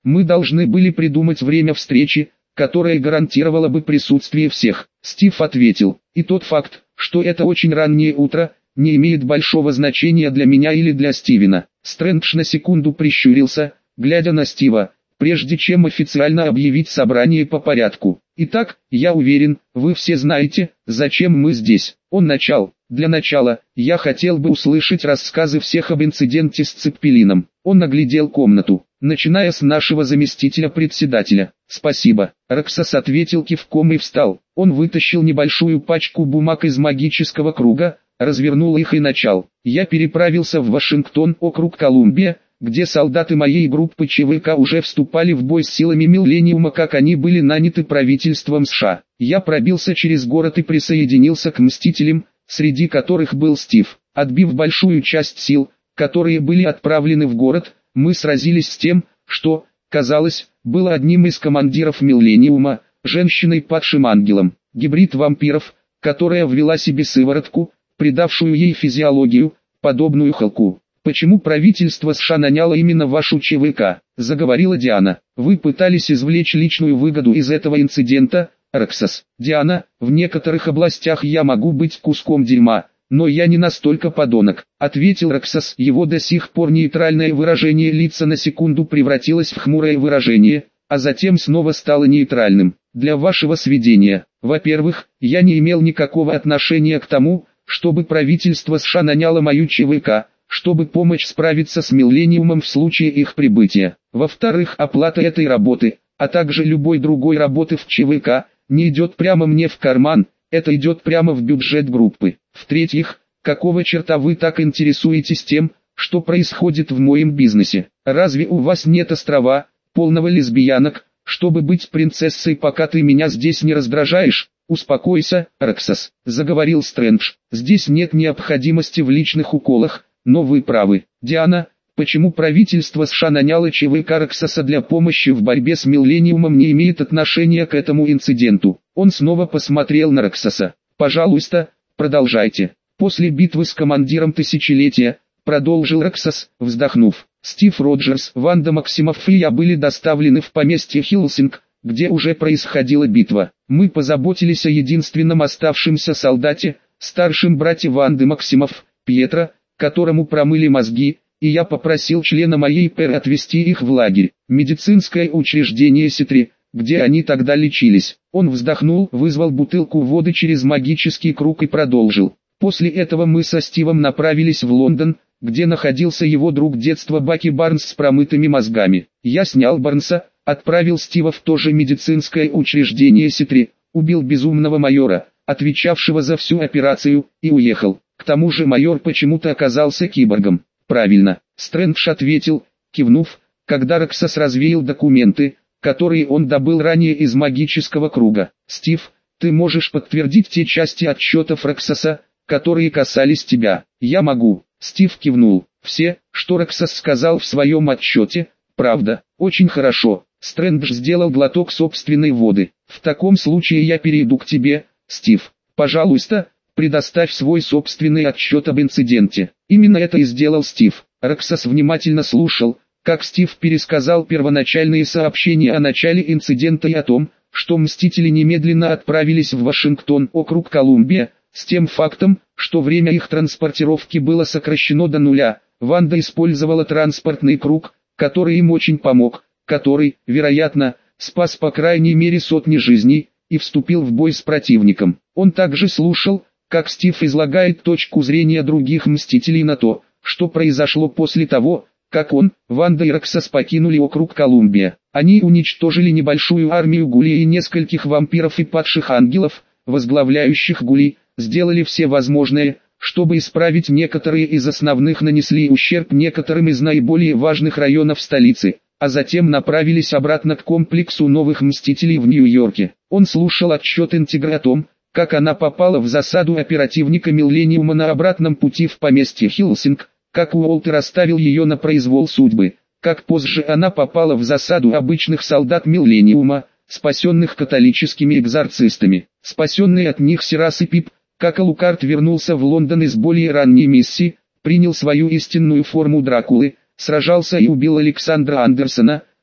Мы должны были придумать время встречи, которое гарантировало бы присутствие всех. Стив ответил, и тот факт, что это очень раннее утро, не имеет большого значения для меня или для Стивена. Стрэндж на секунду прищурился, глядя на Стива, прежде чем официально объявить собрание по порядку. Итак, я уверен, вы все знаете, зачем мы здесь. Он начал. Для начала, я хотел бы услышать рассказы всех об инциденте с Цеппелином. Он оглядел комнату, начиная с нашего заместителя председателя. Спасибо. Роксас ответил кивком и встал. Он вытащил небольшую пачку бумаг из магического круга, развернул их и начал. Я переправился в Вашингтон, округ Колумбия, где солдаты моей группы ЧВК уже вступали в бой с силами Миллениума, как они были наняты правительством США. Я пробился через город и присоединился к Мстителям, среди которых был Стив. Отбив большую часть сил, которые были отправлены в город, мы сразились с тем, что, казалось, было одним из командиров Миллениума, женщиной падшим ангелом, гибрид вампиров, которая ввела себе сыворотку, придавшую ей физиологию, подобную Халку. «Почему правительство США наняло именно вашу ЧВК?» – заговорила Диана. «Вы пытались извлечь личную выгоду из этого инцидента, Роксас». «Диана, в некоторых областях я могу быть куском дерьма, но я не настолько подонок», – ответил Роксас. Его до сих пор нейтральное выражение лица на секунду превратилось в хмурое выражение, а затем снова стало нейтральным. «Для вашего сведения, во-первых, я не имел никакого отношения к тому, чтобы правительство США наняло мою ЧВК, чтобы помочь справиться с Миллениумом в случае их прибытия. Во-вторых, оплата этой работы, а также любой другой работы в ЧВК, не идет прямо мне в карман, это идет прямо в бюджет группы. В-третьих, какого черта вы так интересуетесь тем, что происходит в моем бизнесе? Разве у вас нет острова, полного лесбиянок, чтобы быть принцессой, пока ты меня здесь не раздражаешь?» «Успокойся, Роксас», — заговорил Стрэндж. «Здесь нет необходимости в личных уколах, но вы правы. Диана, почему правительство США наняло ЧВК Роксаса для помощи в борьбе с Миллениумом, не имеет отношения к этому инциденту?» Он снова посмотрел на Роксаса. «Пожалуйста, продолжайте». «После битвы с командиром Тысячелетия», продолжил Роксас, вздохнув, «Стив Роджерс, Ванда Максимов и я были доставлены в поместье Хиллсинг, где уже происходила битва. Мы позаботились о единственном оставшемся солдате, старшем брате Ванды Максимов, Пьетро, которому промыли мозги, и я попросил члена моей ПР отвезти их в лагерь, медицинское учреждение Ситри, где они тогда лечились». Он вздохнул, вызвал бутылку воды через магический круг и продолжил. «После этого мы со Стивом направились в Лондон, где находился его друг детства Баки Барнс с промытыми мозгами. Я снял Барнса, отправил Стива в то же медицинское учреждение Ситри, убил безумного майора, отвечавшего за всю операцию, и уехал. К тому же майор почему-то оказался киборгом». «Правильно», — Стрэндж ответил, кивнув, когда Роксас развеял документы, которые он добыл ранее из магического круга. «Стив, ты можешь подтвердить те части отчетов Роксаса, которые касались тебя?» «Я могу», — Стив кивнул. «Все, что Роксас сказал в своем отчете, правда». «Очень хорошо». Стрэндж сделал глоток собственной воды. «В таком случае я перейду к тебе, Стив. Пожалуйста, предоставь свой собственный отчет об инциденте». Именно это и сделал Стив. Роксас внимательно слушал, как Стив пересказал первоначальные сообщения о начале инцидента и о том, что Мстители немедленно отправились в Вашингтон, округ Колумбия, с тем фактом, что время их транспортировки было сокращено до нуля. Ванда использовала транспортный круг, который им очень помог, который, вероятно, спас по крайней мере сотни жизней, и вступил в бой с противником. Он также слушал, как Стив излагает точку зрения других Мстителей на то, что произошло после того, как он, Ванда и Роксас покинули округ Колумбия. Они уничтожили небольшую армию гулей и нескольких вампиров и падших ангелов, возглавляющих гулей, сделали все возможное, чтобы исправить некоторые из основных, нанесли ущерб некоторым из наиболее важных районов столицы, а затем направились обратно к комплексу новых Мстителей в Нью-Йорке. Он слушал отчет Интегры о том, как она попала в засаду оперативника Миллениума на обратном пути в поместье Хиллсинг, как Уолтер оставил ее на произвол судьбы, как позже она попала в засаду обычных солдат Миллениума, спасенных католическими экзорцистами. Спасенный от них Сирас и Пип, как Алукард вернулся в Лондон из более ранней миссии, принял свою истинную форму Дракулы, сражался и убил Александра Андерсона,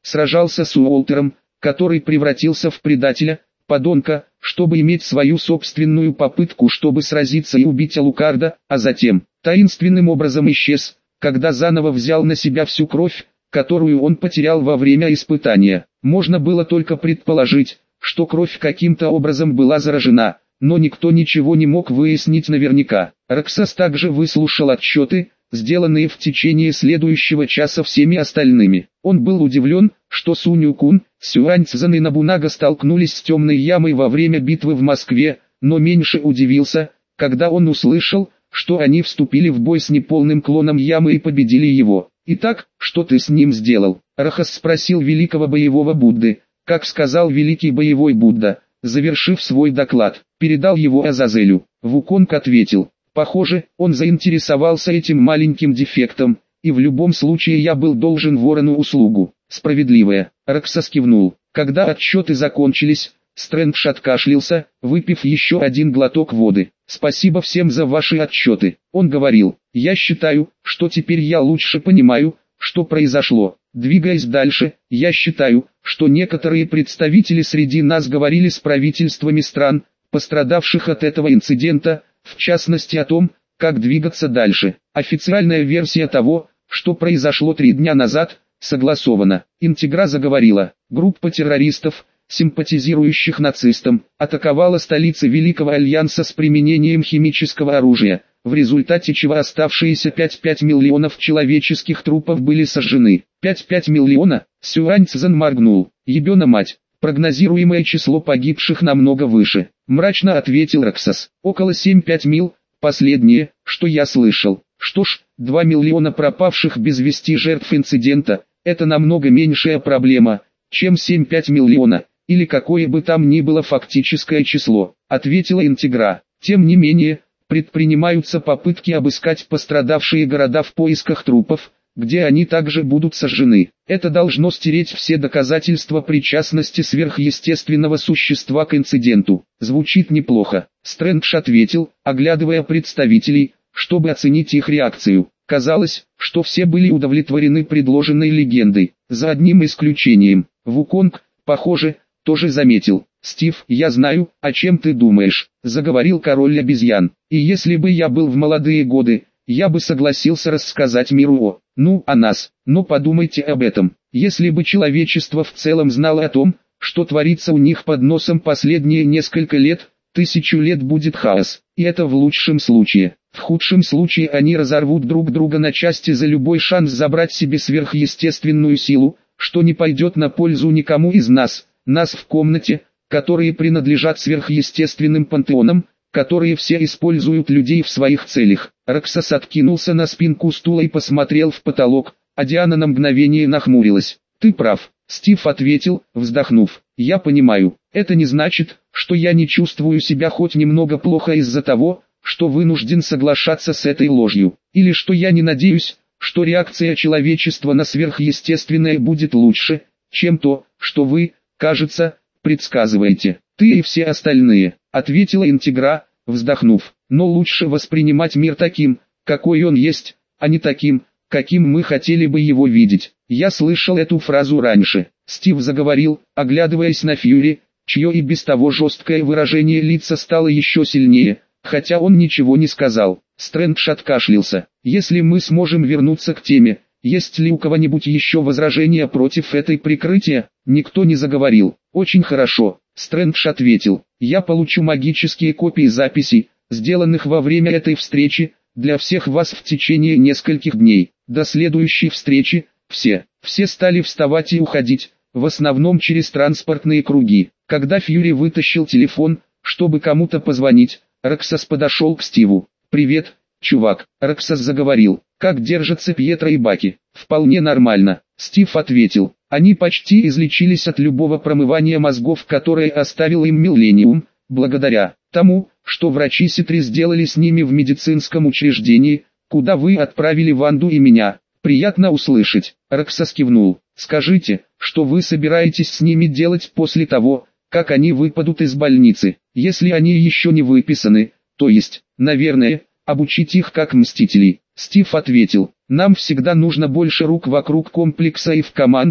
сражался с Уолтером, который превратился в предателя, подонка, чтобы иметь свою собственную попытку, чтобы сразиться и убить Алукарда, а затем, таинственным образом исчез, когда заново взял на себя всю кровь, которую он потерял во время испытания. Можно было только предположить, что кровь каким-то образом была заражена, но никто ничего не мог выяснить наверняка. Роксас также выслушал отчеты, сделанные в течение следующего часа всеми остальными. Он был удивлен, что Сунь-Кун, Сюань-Цзэн и Набунага столкнулись с темной ямой во время битвы в Москве, но меньше удивился, когда он услышал, что они вступили в бой с неполным клоном ямы и победили его. «Итак, что ты с ним сделал?» Рахас спросил великого боевого Будды. Как сказал великий боевой Будда, завершив свой доклад, передал его Азазелю. Вуконг ответил: «Похоже, он заинтересовался этим маленьким дефектом, и в любом случае я был должен Ворону услугу». «Справедливая», Роксас кивнул. Когда отчеты закончились, Стрэндж откашлялся, выпив еще один глоток воды. «Спасибо всем за ваши отчеты», он говорил. «Я считаю, что теперь я лучше понимаю, что произошло. Двигаясь дальше, я считаю, что некоторые представители среди нас говорили с правительствами стран, пострадавших от этого инцидента, в частности о том, как двигаться дальше. Официальная версия того, что произошло 3 дня назад, согласована». Интегра заговорила. Группа террористов, симпатизирующих нацистам, атаковала столицы Великого Альянса с применением химического оружия, в результате чего оставшиеся 5,5 миллионов человеческих трупов были сожжены. 5,5 миллиона? Сюань Цзэн моргнул. «Ебена мать, прогнозируемое число погибших намного выше», мрачно ответил Роксас. «Около 7,5 мил, последнее, что я слышал. Что ж, 2 миллиона пропавших без вести жертв инцидента, это намного меньшая проблема, чем 7,5 миллиона, или какое бы там ни было фактическое число», ответила Интегра. «Тем не менее, предпринимаются попытки обыскать пострадавшие города в поисках трупов, где они также будут сожжены. Это должно стереть все доказательства причастности сверхъестественного существа к инциденту». «Звучит неплохо», Стрэндж ответил, оглядывая представителей, чтобы оценить их реакцию. Казалось, что все были удовлетворены предложенной легендой, за одним исключением. Вуконг, похоже, тоже заметил. «Стив, я знаю, о чем ты думаешь», — заговорил король обезьян. «И если бы я был в молодые годы, я бы согласился рассказать миру о нас. Но подумайте об этом. Если бы человечество в целом знало о том, что творится у них под носом последние несколько лет, 1000 лет будет хаос. И это в лучшем случае. В худшем случае они разорвут друг друга на части за любой шанс забрать себе сверхъестественную силу, что не пойдет на пользу никому из нас в комнате, которые принадлежат сверхъестественным пантеонам, которые все используют людей в своих целях». Роксас откинулся на спинку стула и посмотрел в потолок, а Диана на мгновение нахмурилась. «Ты прав», Стив ответил, вздохнув. «Я понимаю, это не значит, что я не чувствую себя хоть немного плохо из-за того, что вынужден соглашаться с этой ложью, или что я не надеюсь, что реакция человечества на сверхъестественное будет лучше, чем то, что вы, кажется, предсказываете. Ты и все остальные», ответила Интегра, вздохнув. «Но лучше воспринимать мир таким, какой он есть, а не таким, каким мы хотели бы его видеть». «Я слышал эту фразу раньше», Стив заговорил, оглядываясь на Фьюри, чье и без того жесткое выражение лица стало еще сильнее, хотя он ничего не сказал. Стрэндж откашлялся. «Если мы сможем вернуться к теме, есть ли у кого-нибудь еще возражения против этой прикрытия?» Никто не заговорил. «Очень хорошо», Стрэндж ответил. «Я получу магические копии записей, сделанных во время этой встречи, для всех вас в течение нескольких дней. До следующей встречи, все стали вставать и уходить, в основном через транспортные круги. Когда Фьюри вытащил телефон, чтобы кому-то позвонить, Роксас подошел к Стиву. «Привет, чувак», Роксас заговорил. «Как держатся Пьетро и Баки?» «Вполне нормально», Стив ответил. «Они почти излечились от любого промывания мозгов, которое оставил им Миллениум, благодаря тому, что врачи Ситри сделали с ними в медицинском учреждении, куда вы отправили Ванду и меня». «Приятно услышать», Роксас кивнул. «Скажите, что вы собираетесь с ними делать после того, как они выпадут из больницы, если они еще не выписаны, то есть, наверное, обучить их как мстителей?» Стив ответил. «Нам всегда нужно больше рук вокруг комплекса и в команде,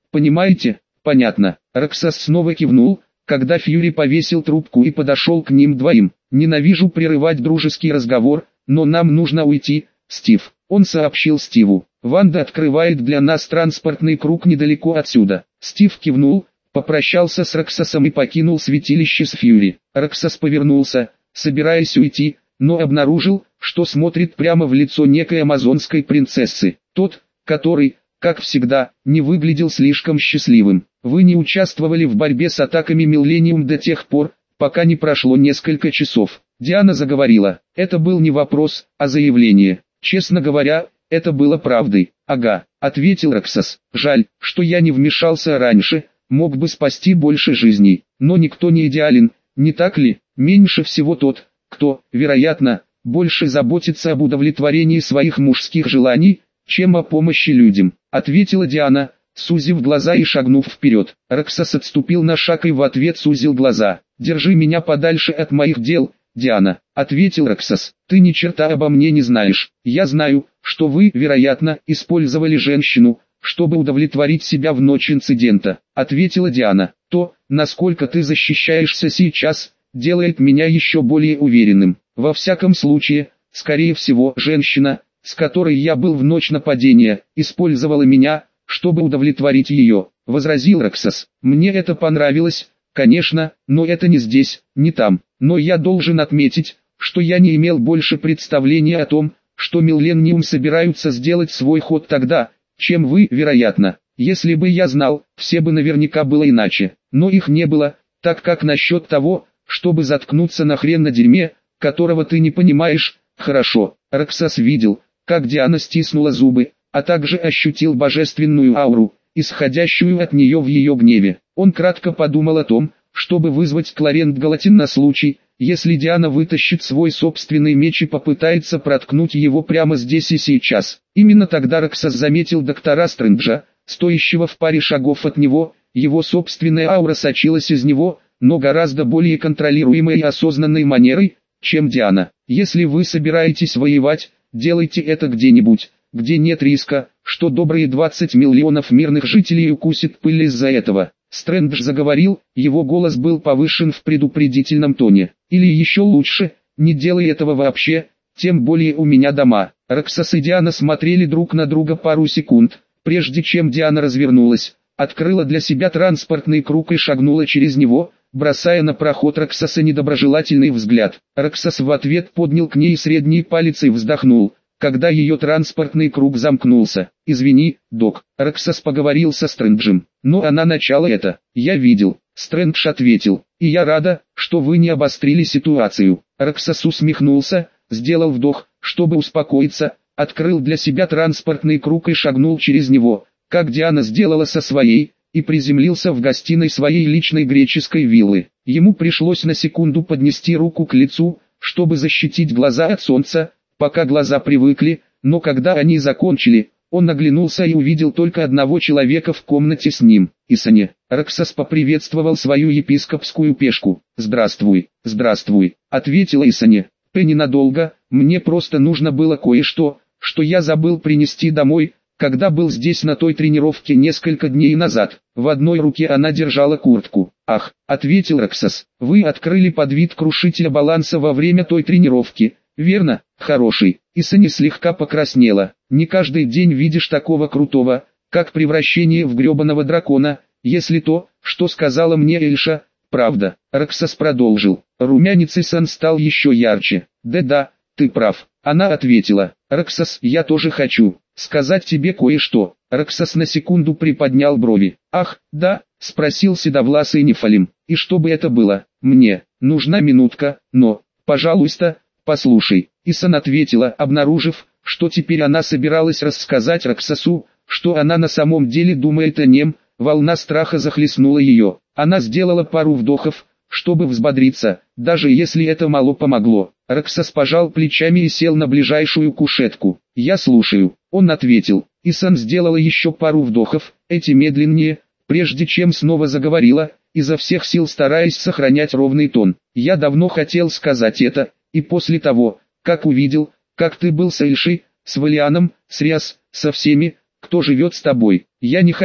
Понимаете? Понятно. Роксас снова кивнул, когда Фьюри повесил трубку и подошел к ним двоим. Ненавижу прерывать дружеский разговор, но нам нужно уйти, Стив. Он сообщил Стиву. Ванда открывает для нас транспортный круг недалеко отсюда. Стив кивнул, попрощался с Роксасом и покинул святилище с Фьюри. Роксас повернулся, собираясь уйти, но обнаружил, что смотрит прямо в лицо некой амазонской принцессы. Тот, который, как всегда, не выглядел слишком счастливым. Вы не участвовали в борьбе с атаками Миллениум до тех пор, пока не прошло несколько часов. Диана заговорила. Это был не вопрос, а заявление. Честно говоря, это было правдой. Ага, ответил Роксас. Жаль, что я не вмешался раньше, мог бы спасти больше жизней. Но никто не идеален, не так ли? Меньше всего тот, кто, вероятно, больше заботится об удовлетворении своих мужских желаний, чем о помощи людям, ответила Диана, сузив глаза и шагнув вперед. Роксас отступил на шаг и в ответ сузил глаза. «Держи меня подальше от моих дел, Диана», — ответил Роксас. «Ты ни черта обо мне не знаешь. Я знаю, что вы, вероятно, использовали женщину, чтобы удовлетворить себя в ночь инцидента», — ответила Диана. «То, насколько ты защищаешься сейчас, делает меня еще более уверенным. Во всяком случае, скорее всего, женщина, с которой я был в ночь нападения, использовала меня, чтобы удовлетворить ее», — возразил Роксас. «Мне это понравилось, конечно, но это не здесь, не там. Но я должен отметить, что я не имел больше представления о том, что Миллениум собираются сделать свой ход тогда, чем вы, вероятно. Если бы я знал, все бы наверняка было иначе. Но их не было, так как насчет того, чтобы заткнуться нахрен на дерьме, которого ты не понимаешь, хорошо». Роксас видел, как Диана стиснула зубы, а также ощутил божественную ауру, исходящую от нее в ее гневе. Он кратко подумал о том, чтобы вызвать Кларент Галатин на случай, если Диана вытащит свой собственный меч и попытается проткнуть его прямо здесь и сейчас. Именно тогда Роксас заметил доктора Стрэнджа, стоящего в паре шагов от него. Его собственная аура сочилась из него, но гораздо более контролируемой и осознанной манерой, чем Диана. «Если вы собираетесь воевать, делайте это где-нибудь, где нет риска, что добрые 20 миллионов мирных жителей укусит пыль из-за этого». Стрэндж заговорил, его голос был повышен в предупредительном тоне. «Или еще лучше, не делай этого вообще, тем более у меня дома». Роксас и Диана смотрели друг на друга пару секунд, прежде чем Диана развернулась, открыла для себя транспортный круг и шагнула через него, бросая на проход Роксаса недоброжелательный взгляд. Роксас в ответ поднял к ней средний палец и вздохнул, когда ее транспортный круг замкнулся. «Извини, док», Роксас поговорил со Стрэнджем, «но она начала это, я видел». Стрэндж ответил, «И я рада, что вы не обострили ситуацию». Роксас усмехнулся, сделал вдох, чтобы успокоиться, открыл для себя транспортный круг и шагнул через него, как Диана сделала со своей, и приземлился в гостиной своей личной греческой виллы. Ему пришлось на секунду поднести руку к лицу, чтобы защитить глаза от солнца, пока глаза привыкли, но когда они закончили, он оглянулся и увидел только одного человека в комнате с ним, Исане. Роксас поприветствовал свою епископскую пешку. «Здравствуй, здравствуй», — ответила Исане. «Ненадолго, мне просто нужно было кое-что, что я забыл принести домой, когда был здесь на той тренировке несколько дней назад». В одной руке она держала куртку. «Ах», — ответил Роксас, — «вы открыли подвид крушителя баланса во время той тренировки, верно, хороший?» Исане слегка покраснела. «Не каждый день видишь такого крутого, как превращение в гребаного дракона, если то, что сказала мне Эльша, правда». Роксас продолжил. Румянец Исан стал еще ярче. «Да-да, ты прав», — она ответила. «Роксас, я тоже хочу сказать тебе кое-что». Роксас на секунду приподнял брови. «Ах, да?» — спросил седовласый Нефалим. «И что бы это было? Мне нужна минутка, но, пожалуйста, послушай». Исан ответила, обнаружив, что теперь она собиралась рассказать Роксасу, что она на самом деле думает о нем. Волна страха захлестнула ее. Она сделала пару вдохов, чтобы взбодриться, даже если это мало помогло. Роксас пожал плечами и сел на ближайшую кушетку. «Я слушаю», — он ответил. Исан сделала еще пару вдохов, эти медленнее, прежде чем снова заговорила, изо всех сил стараясь сохранять ровный тон. «Я давно хотел сказать это, и после того, как увидел, как ты был с Эльшей, с Валианом, с Риас, со всеми, кто живет с тобой. Я не хочу,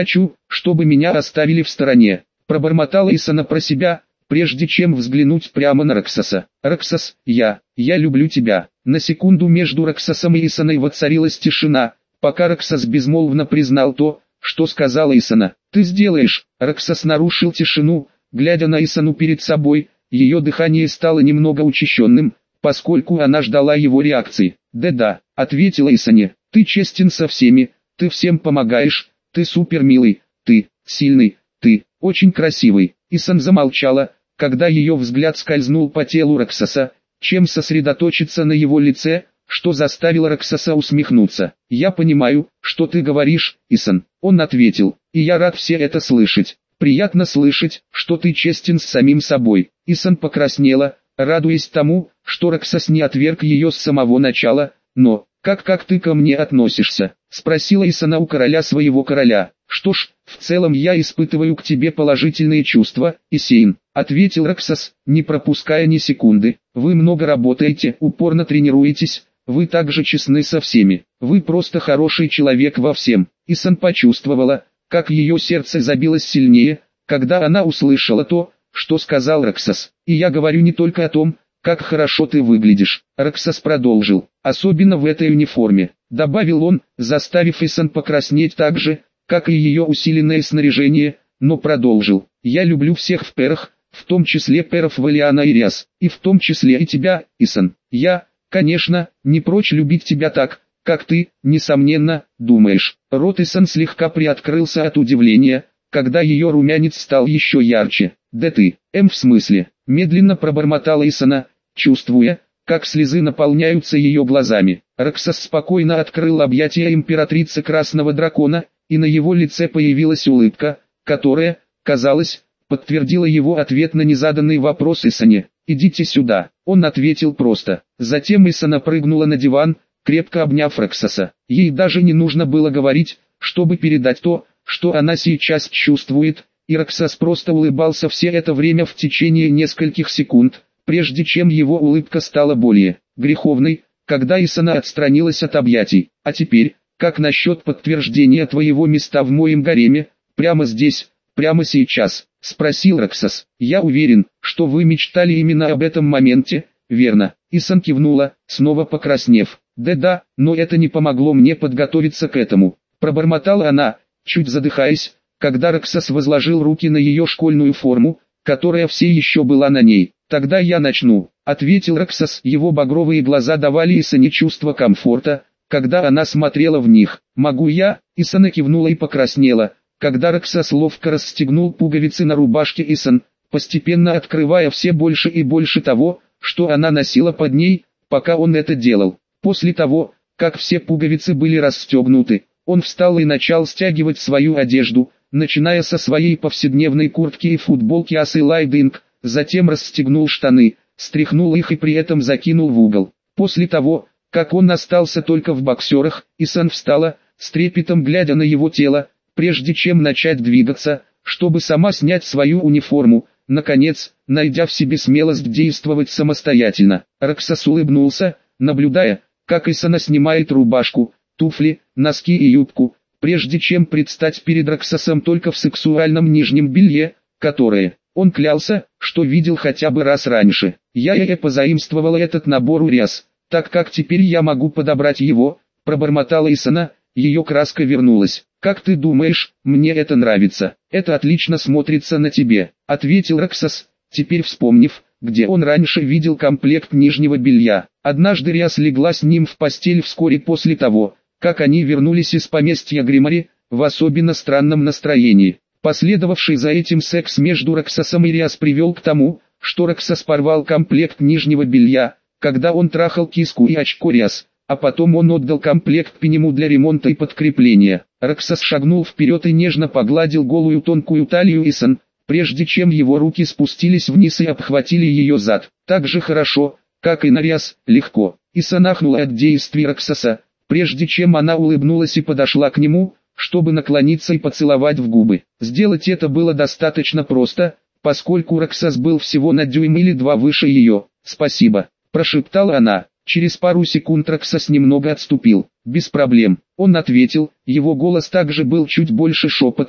чтобы меня оставили в стороне. Пробормотала Исана про себя, прежде чем взглянуть прямо на Роксоса. «Роксос, я люблю тебя». На секунду между Роксосом и Исаной воцарилась тишина, пока Роксос безмолвно признал то, что сказала Исана. «Ты сделаешь». Роксос нарушил тишину, глядя на Исану перед собой, ее дыхание стало немного учащенным, поскольку она ждала его реакции. «Да-да», — ответила Исане, — «ты честен со всеми, ты всем помогаешь, ты супер милый, ты сильный, ты очень красивый». Исан замолчала, когда ее взгляд скользнул по телу Роксоса, чем сосредоточиться на его лице, что заставило Роксоса усмехнуться. «Я понимаю, что ты говоришь, Исан», — он ответил, — «и я рад все это слышать. Приятно слышать, что ты честен с самим собой». Исан покраснела, радуясь тому, что Роксос не отверг ее с самого начала. «Но, как ты ко мне относишься?» — спросила Исана у короля своего короля. «Что ж, в целом я испытываю к тебе положительные чувства, Исейн», — ответил Роксос, не пропуская ни секунды. «Вы много работаете, упорно тренируетесь, вы также честны со всеми, вы просто хороший человек во всем». Исан почувствовала, как ее сердце забилось сильнее, когда она услышала то, что сказал Роксос. «И я говорю не только о том, как хорошо ты выглядишь», — Роксос продолжил, — «особенно в этой униформе», — добавил он, заставив Исан покраснеть так же, как и ее усиленное снаряжение, но продолжил: «Я люблю всех в перах, в том числе перов Валиана и Риас, и в том числе и тебя, Исан. Я, конечно, не прочь любить тебя так, как ты, несомненно, думаешь». Рот Исан слегка приоткрылся от удивления, когда ее румянец стал еще ярче. «Да ты, в смысле?» — медленно пробормотала Исана, чувствуя, как слезы наполняются ее глазами. Роксос спокойно открыл объятия императрицы Красного Дракона, и на его лице появилась улыбка, которая, казалось, подтвердила его ответ на незаданный вопрос Исане. «Идите сюда», — он ответил просто. Затем Исана прыгнула на диван, крепко обняв Роксоса. Ей даже не нужно было говорить, чтобы передать то, что она сейчас чувствует, и Роксос просто улыбался все это время в течение нескольких секунд, прежде чем его улыбка стала более греховной, когда Исана отстранилась от объятий. «А теперь, как насчет подтверждения твоего места в моем гареме, прямо здесь, прямо сейчас?» — спросил Роксос. «Я уверен, что вы мечтали именно об этом моменте, верно?» Исан кивнула, снова покраснев. «Да-да, но это не помогло мне подготовиться к этому», — пробормотала она, чуть задыхаясь, когда Роксос возложил руки на ее школьную форму, которая все еще была на ней. «Тогда я начну», — ответил Роксос. Его багровые глаза давали Исане чувство комфорта, когда она смотрела в них. «Могу я?» — Исана кивнула и покраснела, когда Роксос ловко расстегнул пуговицы на рубашке Исан, постепенно открывая все больше и больше того, что она носила под ней, пока он это делал. После того, как все пуговицы были расстегнуты, он встал и начал стягивать свою одежду, начиная со своей повседневной куртки и футболки Асы Лайдинг, затем расстегнул штаны, стряхнул их и при этом закинул в угол. После того, как он остался только в боксерах, Исан встала, с трепетом глядя на его тело, прежде чем начать двигаться, чтобы сама снять свою униформу, наконец, найдя в себе смелость действовать самостоятельно. Роксос улыбнулся, наблюдая, как Исана снимает рубашку, туфли, носки и юбку, прежде чем предстать перед Роксосом только в сексуальном нижнем белье, которое, он клялся, что видел хотя бы раз раньше. «Я позаимствовала этот набор у Риас, так как теперь я могу подобрать его», — пробормотала Исана, ее краска вернулась. «Как ты думаешь, мне это нравится?» «Это отлично смотрится на тебе», — ответил Роксос, теперь вспомнив, где он раньше видел комплект нижнего белья. Однажды Риас легла с ним в постель вскоре после того, как они вернулись из поместья Гримари, в особенно странном настроении. Последовавший за этим секс между Роксосом и Риас привел к тому, что Роксос порвал комплект нижнего белья, когда он трахал киску и очко Риас, а потом он отдал комплект Пенему для ремонта и подкрепления. Роксос шагнул вперед и нежно погладил голую тонкую талию Исан, прежде чем его руки спустились вниз и обхватили ее зад. Так же хорошо, как и на Риас, легко. Исан ахнула от действий Роксоса, прежде чем она улыбнулась и подошла к нему, чтобы наклониться и поцеловать в губы. Сделать это было достаточно просто, поскольку Роксос был всего на дюйм или два выше ее. «Спасибо», — прошептала она. Через пару секунд Роксос немного отступил. «Без проблем», — он ответил, его голос также был чуть больше шепота,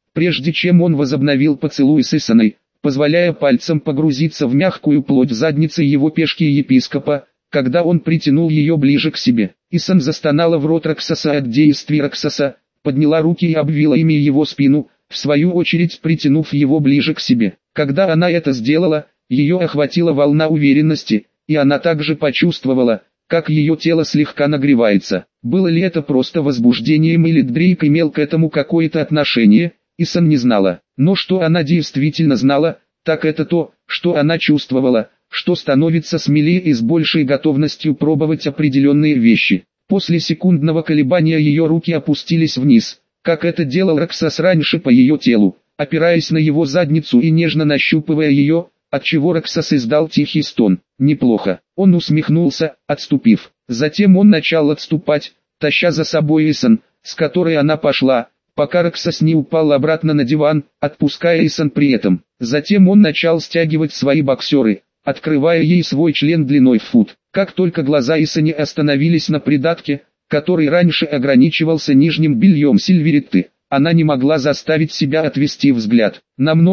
прежде чем он возобновил поцелуй с Исаной, позволяя пальцем погрузиться в мягкую плоть задницы его пешки епископа, когда он притянул ее ближе к себе. Исан застонала в рот Роксоса от действий Роксоса, подняла руки и обвила ими его спину, в свою очередь притянув его ближе к себе. Когда она это сделала, ее охватила волна уверенности, и она также почувствовала, как ее тело слегка нагревается. Было ли это просто возбуждением или Дрейк имел к этому какое-то отношение, Исан не знала. Но что она действительно знала, так это то, что она чувствовала, что становится смелее и с большей готовностью пробовать определенные вещи. После секундного колебания ее руки опустились вниз, как это делал Роксос раньше по ее телу, опираясь на его задницу и нежно нащупывая ее, отчего Роксос издал тихий стон. Неплохо. Он усмехнулся, отступив. Затем он начал отступать, таща за собой Исан, с которой она пошла, пока Роксос не упал обратно на диван, отпуская Исан при этом. Затем он начал стягивать свои боксеры, открывая ей свой член длиной в фут. Как только глаза Исани остановились на придатке, который раньше ограничивался нижним бельем Сильверетты, она не могла заставить себя отвести взгляд.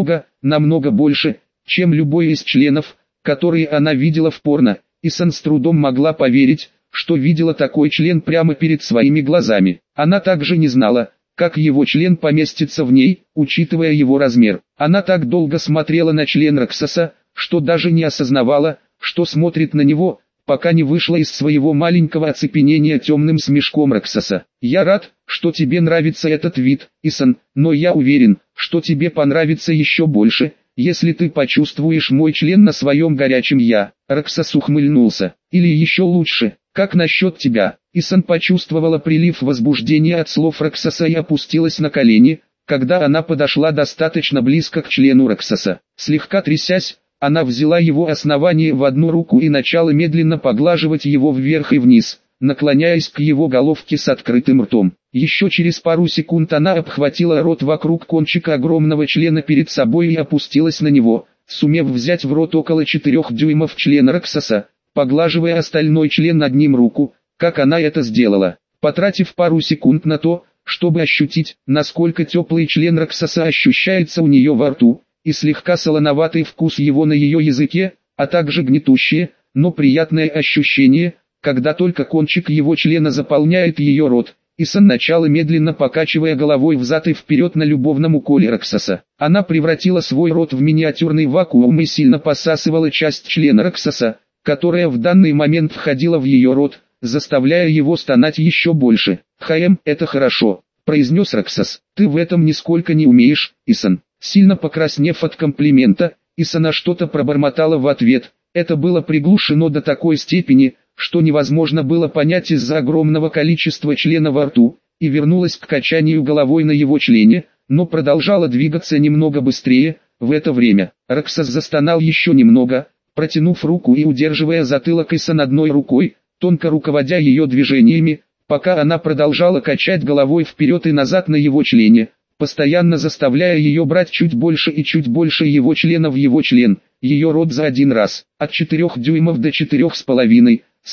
Намного больше, чем любой из членов, которые она видела в порно. Исан с трудом могла поверить, что видела такой член прямо перед своими глазами. Она также не знала, как его член поместится в ней, учитывая его размер. Она так долго смотрела на член Роксоса, что даже не осознавала, что смотрит на него, пока не вышла из своего маленького оцепенения темным смешком Роксоса. «Я рад, что тебе нравится этот вид, Исан, но я уверен, что тебе понравится еще больше, если ты почувствуешь мой член на своем горячем я». Роксос ухмыльнулся. «Или еще лучше, как насчет тебя?» Исан почувствовала прилив возбуждения от слов Роксоса и опустилась на колени, когда она подошла достаточно близко к члену Роксоса. Слегка трясясь, она взяла его основание в одну руку и начала медленно поглаживать его вверх и вниз, наклоняясь к его головке с открытым ртом. Еще через пару секунд она обхватила рот вокруг кончика огромного члена перед собой и опустилась на него, сумев взять в рот около 4 дюймов члена Роксоса, поглаживая остальной член одним руку, как она это сделала. Потратив пару секунд на то, чтобы ощутить, насколько теплый член Роксоса ощущается у нее во рту, и слегка солоноватый вкус его на ее языке, а также гнетущее, но приятное ощущение, когда только кончик его члена заполняет ее рот. Исан начала медленно покачивая головой взад и вперед на любовном уколе Роксоса. Она превратила свой рот в миниатюрный вакуум и сильно посасывала часть члена Роксоса, которая в данный момент входила в ее рот, заставляя его стонать еще больше. «Это хорошо», — произнес Роксос. «Ты в этом нисколько не умеешь, Исан». Сильно покраснев от комплимента, Исана что-то пробормотала в ответ. Это было приглушено до такой степени, что невозможно было понять из-за огромного количества члена во рту, и вернулась к качанию головой на его члене, но продолжала двигаться немного быстрее. В это время Роксос застонал еще немного, протянув руку и удерживая затылок Исан одной рукой, тонко руководя ее движениями, пока она продолжала качать головой вперед и назад на его члене, постоянно заставляя ее брать чуть больше и чуть больше его члена в его член, ее рот за один раз, от 4 дюймов до 4,5, с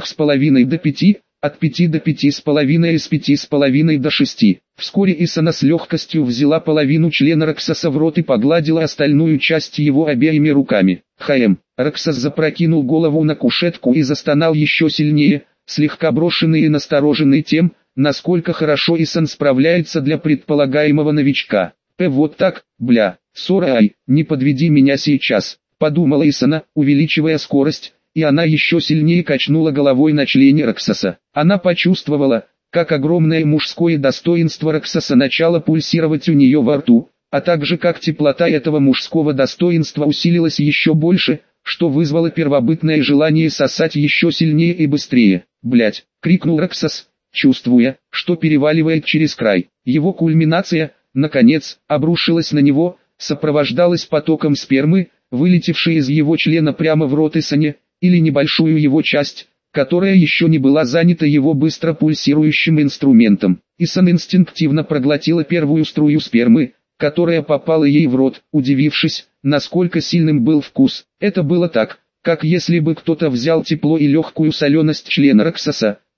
4,5 до 5, от 5 до 5,5 и с 5,5 до 6. Вскоре Исана с легкостью взяла половину члена Роксоса в рот и погладила остальную часть его обеими руками. Роксос запрокинул голову на кушетку и застонал еще сильнее, слегка брошенный и настороженный тем, насколько хорошо Исан справляется для предполагаемого новичка. Вот так, бля, Сорай, не подведи меня сейчас, подумала Исана, увеличивая скорость, и она еще сильнее качнула головой на члене Роксоса. Она почувствовала, как огромное мужское достоинство Роксоса начало пульсировать у нее во рту, а также как теплота этого мужского достоинства усилилась еще больше, что вызвало первобытное желание сосать еще сильнее и быстрее. «Блядь!» — крикнул Роксос, чувствуя, что переваливает через край. Его кульминация, наконец, обрушилась на него, сопровождалась потоком спермы, вылетевшей из его члена прямо в рот Исане, или небольшую его часть, которая еще не была занята его быстро пульсирующим инструментом. Исан инстинктивно проглотила первую струю спермы, которая попала ей в рот, удивившись, насколько сильным был вкус. Это было так, как если бы кто-то взял тепло и легкую соленость члена Роксоса,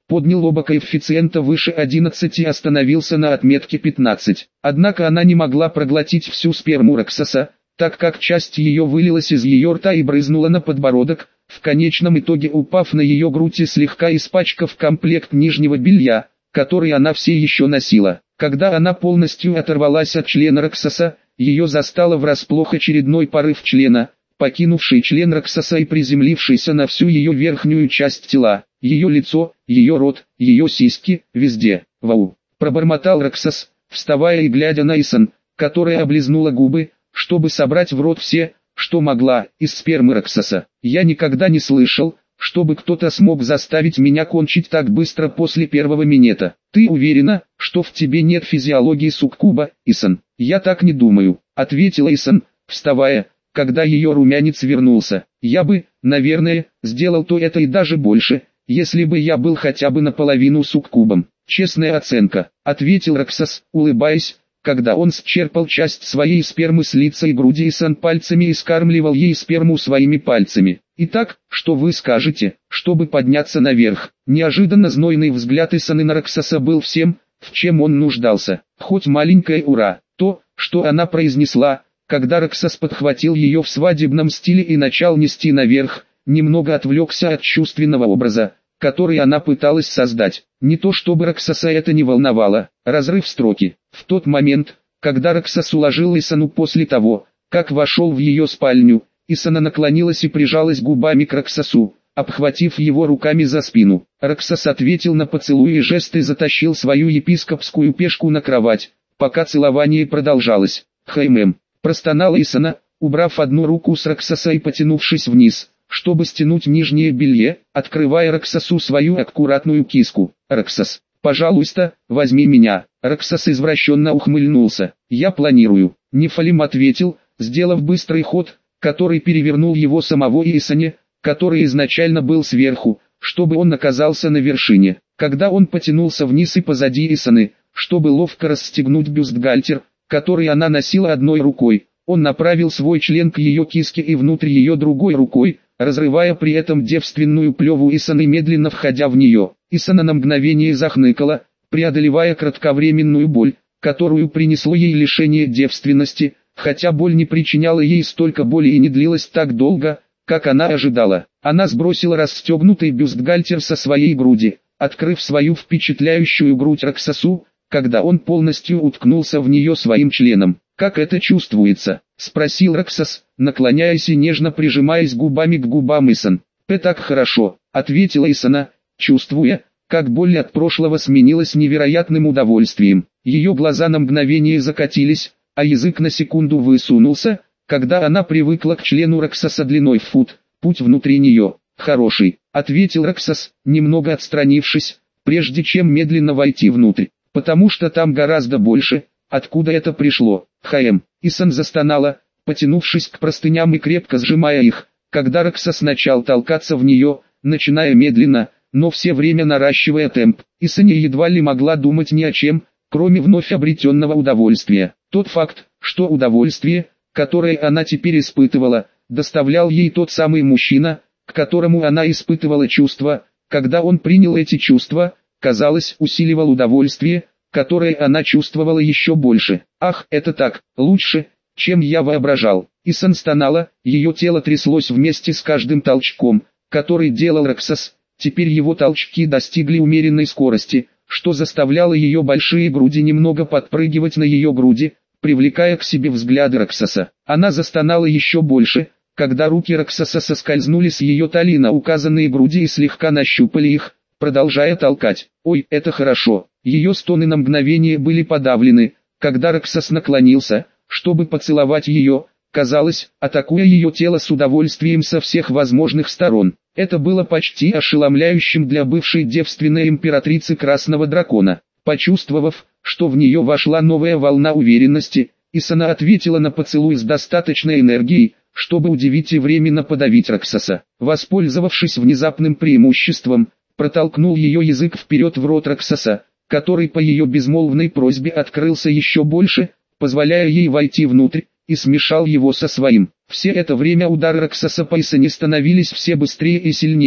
поднял оба коэффициента выше 11 и остановился на отметке 15. Однако она не могла проглотить всю сперму Роксоса, так как часть ее вылилась из ее рта и брызнула на подбородок, в конечном итоге упав на ее грудь и слегка испачкав комплект нижнего белья, который она все еще носила. Когда она полностью оторвалась от члена Роксоса, ее застало врасплох очередной порыв члена, покинувший член Роксоса и приземлившийся на всю ее верхнюю часть тела, ее лицо, ее рот, ее сиськи, везде. «Вау!» – пробормотал Роксос, вставая и глядя на Исан, которая облизнула губы, чтобы собрать в рот все, что могла, из спермы Роксоса. «Я никогда не слышал, чтобы кто-то смог заставить меня кончить так быстро после первого минета. Ты уверена, что в тебе нет физиологии суккуба, Исан?» «Я так не думаю», — ответила Исан, вставая, когда ее румянец вернулся. «Я бы, наверное, сделал то это и даже больше, если бы я был хотя бы наполовину суккубом». «Честная оценка», — ответил Роксос, улыбаясь, когда он счерпал часть своей спермы с лица и груди Исан пальцами и скармливал ей сперму своими пальцами. «Итак, что вы скажете, чтобы подняться наверх?» Неожиданно знойный взгляд Исаны на Роксоса был всем, в чем он нуждался. Хоть маленькое «ура», то, что она произнесла, когда Роксос подхватил ее в свадебном стиле и начал нести наверх, немного отвлекся от чувственного образа, который она пыталась создать. Не то чтобы Роксоса это не волновало. Разрыв строки. В тот момент, когда Роксос уложил Исану после того, как вошел в ее спальню, Исана наклонилась и прижалась губами к Роксосу, обхватив его руками за спину. Роксос ответил на поцелуй и жест и затащил свою епископскую пешку на кровать, пока целование продолжалось. «Хаймем», простонала Исана, убрав одну руку с Роксоса и потянувшись вниз, чтобы стянуть нижнее белье, открывая Роксосу свою аккуратную киску. «Роксос, пожалуйста, возьми меня». Роксос извращенно ухмыльнулся. «Я планирую». Нефалим ответил, сделав быстрый ход, который перевернул его самого и Исане, который изначально был сверху, чтобы он оказался на вершине. Когда он потянулся вниз и позади Исаны, чтобы ловко расстегнуть бюстгальтер, который она носила одной рукой, он направил свой член к ее киске и внутрь ее другой рукой, разрывая при этом девственную плеву Исаны, медленно входя в нее. Исана на мгновение захныкала, преодолевая кратковременную боль, которую принесло ей лишение девственности, хотя боль не причиняла ей столько боли и не длилась так долго, как она ожидала. Она сбросила расстегнутый бюстгальтер со своей груди, открыв свою впечатляющую грудь Роксосу, когда он полностью уткнулся в нее своим членом. «Как это чувствуется?» – спросил Роксос, наклоняясь и нежно прижимаясь губами к губам Исан. «Так хорошо», – ответила Исана, чувствуя, как боль от прошлого сменилась невероятным удовольствием. Ее глаза на мгновение закатились, а язык на секунду высунулся, когда она привыкла к члену Роксоса длиной в фут. «Путь внутри нее хороший», — ответил Роксос, немного отстранившись, прежде чем медленно войти внутрь, «потому что там гораздо больше. Откуда это пришло?» Исан застонала, потянувшись к простыням и крепко сжимая их, когда Роксос начал толкаться в нее, начиная медленно, но все время наращивая темп. Исане едва ли могла думать ни о чем, кроме вновь обретенного удовольствия. Тот факт, что удовольствие, которое она теперь испытывала, доставлял ей тот самый мужчина, к которому она испытывала чувства, когда он принял эти чувства, казалось, усиливал удовольствие, которое она чувствовала еще больше. «Ах, это так, лучше, чем я воображал». Исан стонала, ее тело тряслось вместе с каждым толчком, который делал Роксос. Теперь его толчки достигли умеренной скорости, что заставляло ее большие груди немного подпрыгивать на ее груди, привлекая к себе взгляды Роксоса. Она застонала еще больше, когда руки Роксоса соскользнули с ее талии на указанные груди и слегка нащупали их, продолжая толкать. «Ой, это хорошо». Ее стоны на мгновение были подавлены, когда Роксос наклонился, чтобы поцеловать ее, казалось, атакуя ее тело с удовольствием со всех возможных сторон. Это было почти ошеломляющим для бывшей девственной императрицы Красного Дракона. Почувствовав, что в нее вошла новая волна уверенности, Исана ответила на поцелуй с достаточной энергией, чтобы удивить и временно подавить Роксоса. Воспользовавшись внезапным преимуществом, протолкнул ее язык вперед в рот Роксоса, который по ее безмолвной просьбе открылся еще больше, позволяя ей войти внутрь, и смешал его со своим. Все это время удары Роксоса по Исане становились все быстрее и сильнее,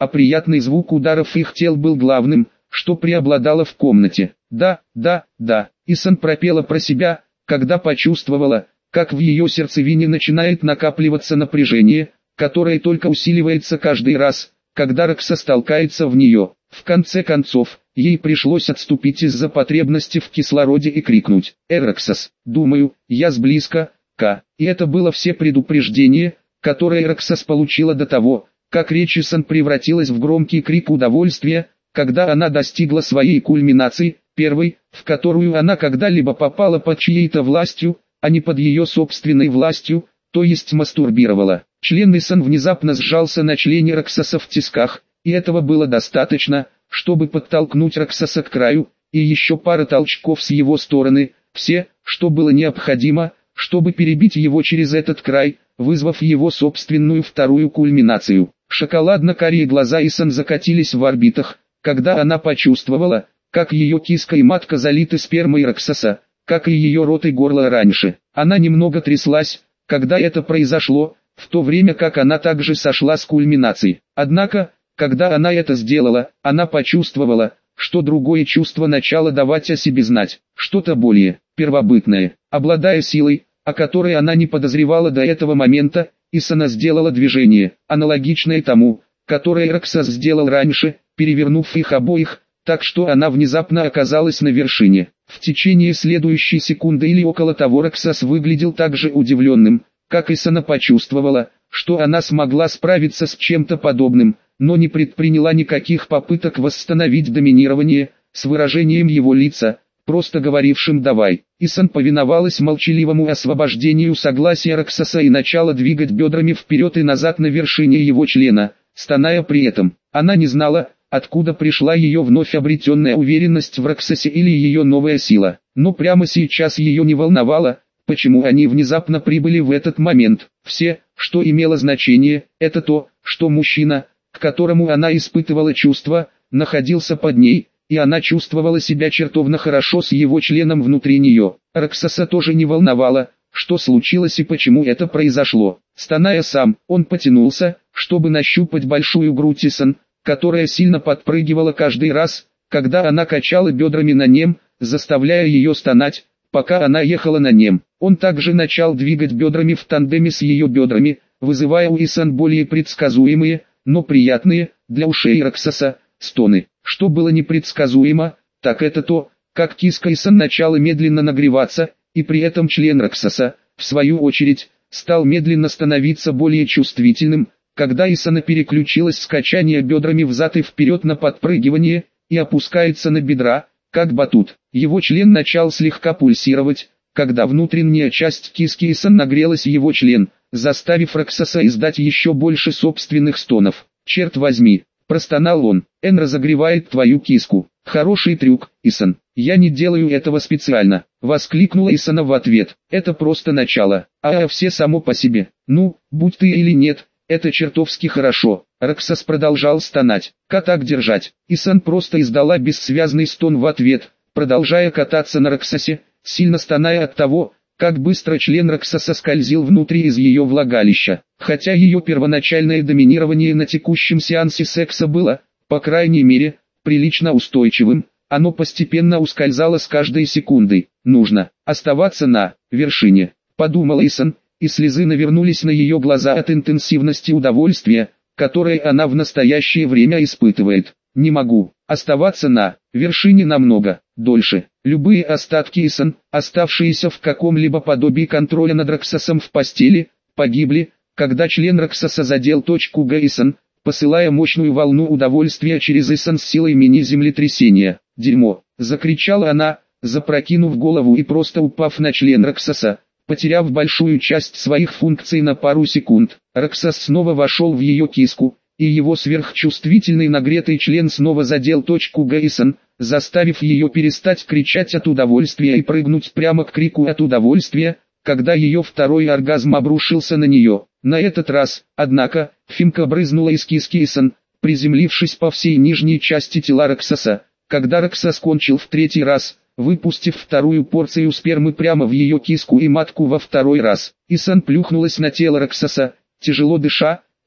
а приятный звук ударов их тел был главным, что преобладало в комнате. «Да, да, да», Исан пропела про себя, когда почувствовала, как в ее сердцевине начинает накапливаться напряжение, которое только усиливается каждый раз, когда Роксос толкается в нее. В конце концов, ей пришлось отступить из-за потребности в кислороде и крикнуть: «Роксос, думаю, я сблизко, К». И это было все предупреждение, которое Роксос получила до того, как речь Исан превратилась в громкий крик удовольствия, когда она достигла своей кульминации, первой, в которую она когда-либо попала под чьей-то властью, а не под ее собственной властью, то есть мастурбировала. Член Исан внезапно сжался на члене Роксоса в тисках, и этого было достаточно, чтобы подтолкнуть Роксоса к краю, и еще пара толчков с его стороны, все, что было необходимо, чтобы перебить его через этот край, вызвав его собственную вторую кульминацию. Шоколадно-карие глаза Исан закатились в орбитах, когда она почувствовала, как ее киска и матка залиты спермой Роксоса, как и ее рот и горло раньше. Она немного тряслась, когда это произошло, в то время как она также сошла с кульминацией. Однако, когда она это сделала, она почувствовала, что другое чувство начало давать о себе знать, что-то более первобытное. Обладая силой, о которой она не подозревала до этого момента, Исана сделала движение, аналогичное тому, которое Роксос сделал раньше, перевернув их обоих, так что она внезапно оказалась на вершине. В течение следующей секунды или около того Роксос выглядел так же удивленным, как Исана почувствовала, что она смогла справиться с чем-то подобным, но не предприняла никаких попыток восстановить доминирование, с выражением его лица, просто говорившим «давай». Исан повиновалась молчаливому освобождению согласия Роксоса и начала двигать бедрами вперед и назад на вершине его члена, стоная при этом. Она не знала, откуда пришла ее вновь обретенная уверенность в Роксосе или ее новая сила, но прямо сейчас ее не волновало, почему они внезапно прибыли в этот момент. Все, что имело значение, это то, что мужчина, к которому она испытывала чувства, находился под ней, и она чувствовала себя чертовно хорошо с его членом внутри нее. Роксоса тоже не волновало, что случилось и почему это произошло. Стоная сам, он потянулся, чтобы нащупать большую грудь Исан, которая сильно подпрыгивала каждый раз, когда она качала бедрами на нем, заставляя ее стонать, пока она ехала на нем. Он также начал двигать бедрами в тандеме с ее бедрами, вызывая у Исан более предсказуемые, но приятные, для ушей Роксоса, стоны. Что было непредсказуемо, так это то, как киска Исан начала медленно нагреваться, и при этом член Роксоса, в свою очередь, стал медленно становиться более чувствительным, когда Исана переключилась с качания бедрами взад и вперед на подпрыгивание, и опускается на бедра, как батут. Его член начал слегка пульсировать, когда внутренняя часть киски Исан нагрелась его член, заставив Роксоса издать еще больше собственных стонов. «Черт возьми!» – простонал он. «Эн разогревает твою киску. Хороший трюк, Исан. Я не делаю этого специально», – воскликнула Исана в ответ. «Это просто начало, а все само по себе. Ну, будь ты или нет, это чертовски хорошо». Роксос продолжал стонать. «Как так держать?» Исан просто издала бессвязный стон в ответ, продолжая кататься на Роксосе, сильно стоная от того, как быстро член Роксоса скользил внутри из ее влагалища. Хотя ее первоначальное доминирование на текущем сеансе секса было, по крайней мере, прилично устойчивым, оно постепенно ускользало с каждой секундой. «Нужно оставаться на вершине», — подумала Исан, и слезы навернулись на ее глаза от интенсивности удовольствия, которое она в настоящее время испытывает. «Не могу оставаться на вершине намного дольше». Любые остатки Исан, оставшиеся в каком-либо подобии контроля над Роксосом в постели, погибли, когда член Роксоса задел точку Г Исан, посылая мощную волну удовольствия через Исан с силой мини-землетрясения. «Дерьмо!» – закричала она, запрокинув голову и просто упав на член Роксоса, потеряв большую часть своих функций на пару секунд. Роксос снова вошел в ее киску, и его сверхчувствительный нагретый член снова задел точку Г Исан, заставив ее перестать кричать от удовольствия и прыгнуть прямо к крику от удовольствия, когда ее второй оргазм обрушился на нее. На этот раз, однако, Фимка брызнула из киски Исан, приземлившись по всей нижней части тела Роксоса. Когда Роксос кончил в третий раз, выпустив вторую порцию спермы прямо в ее киску и матку во второй раз, Исан плюхнулась на тело Роксоса, тяжело дыша,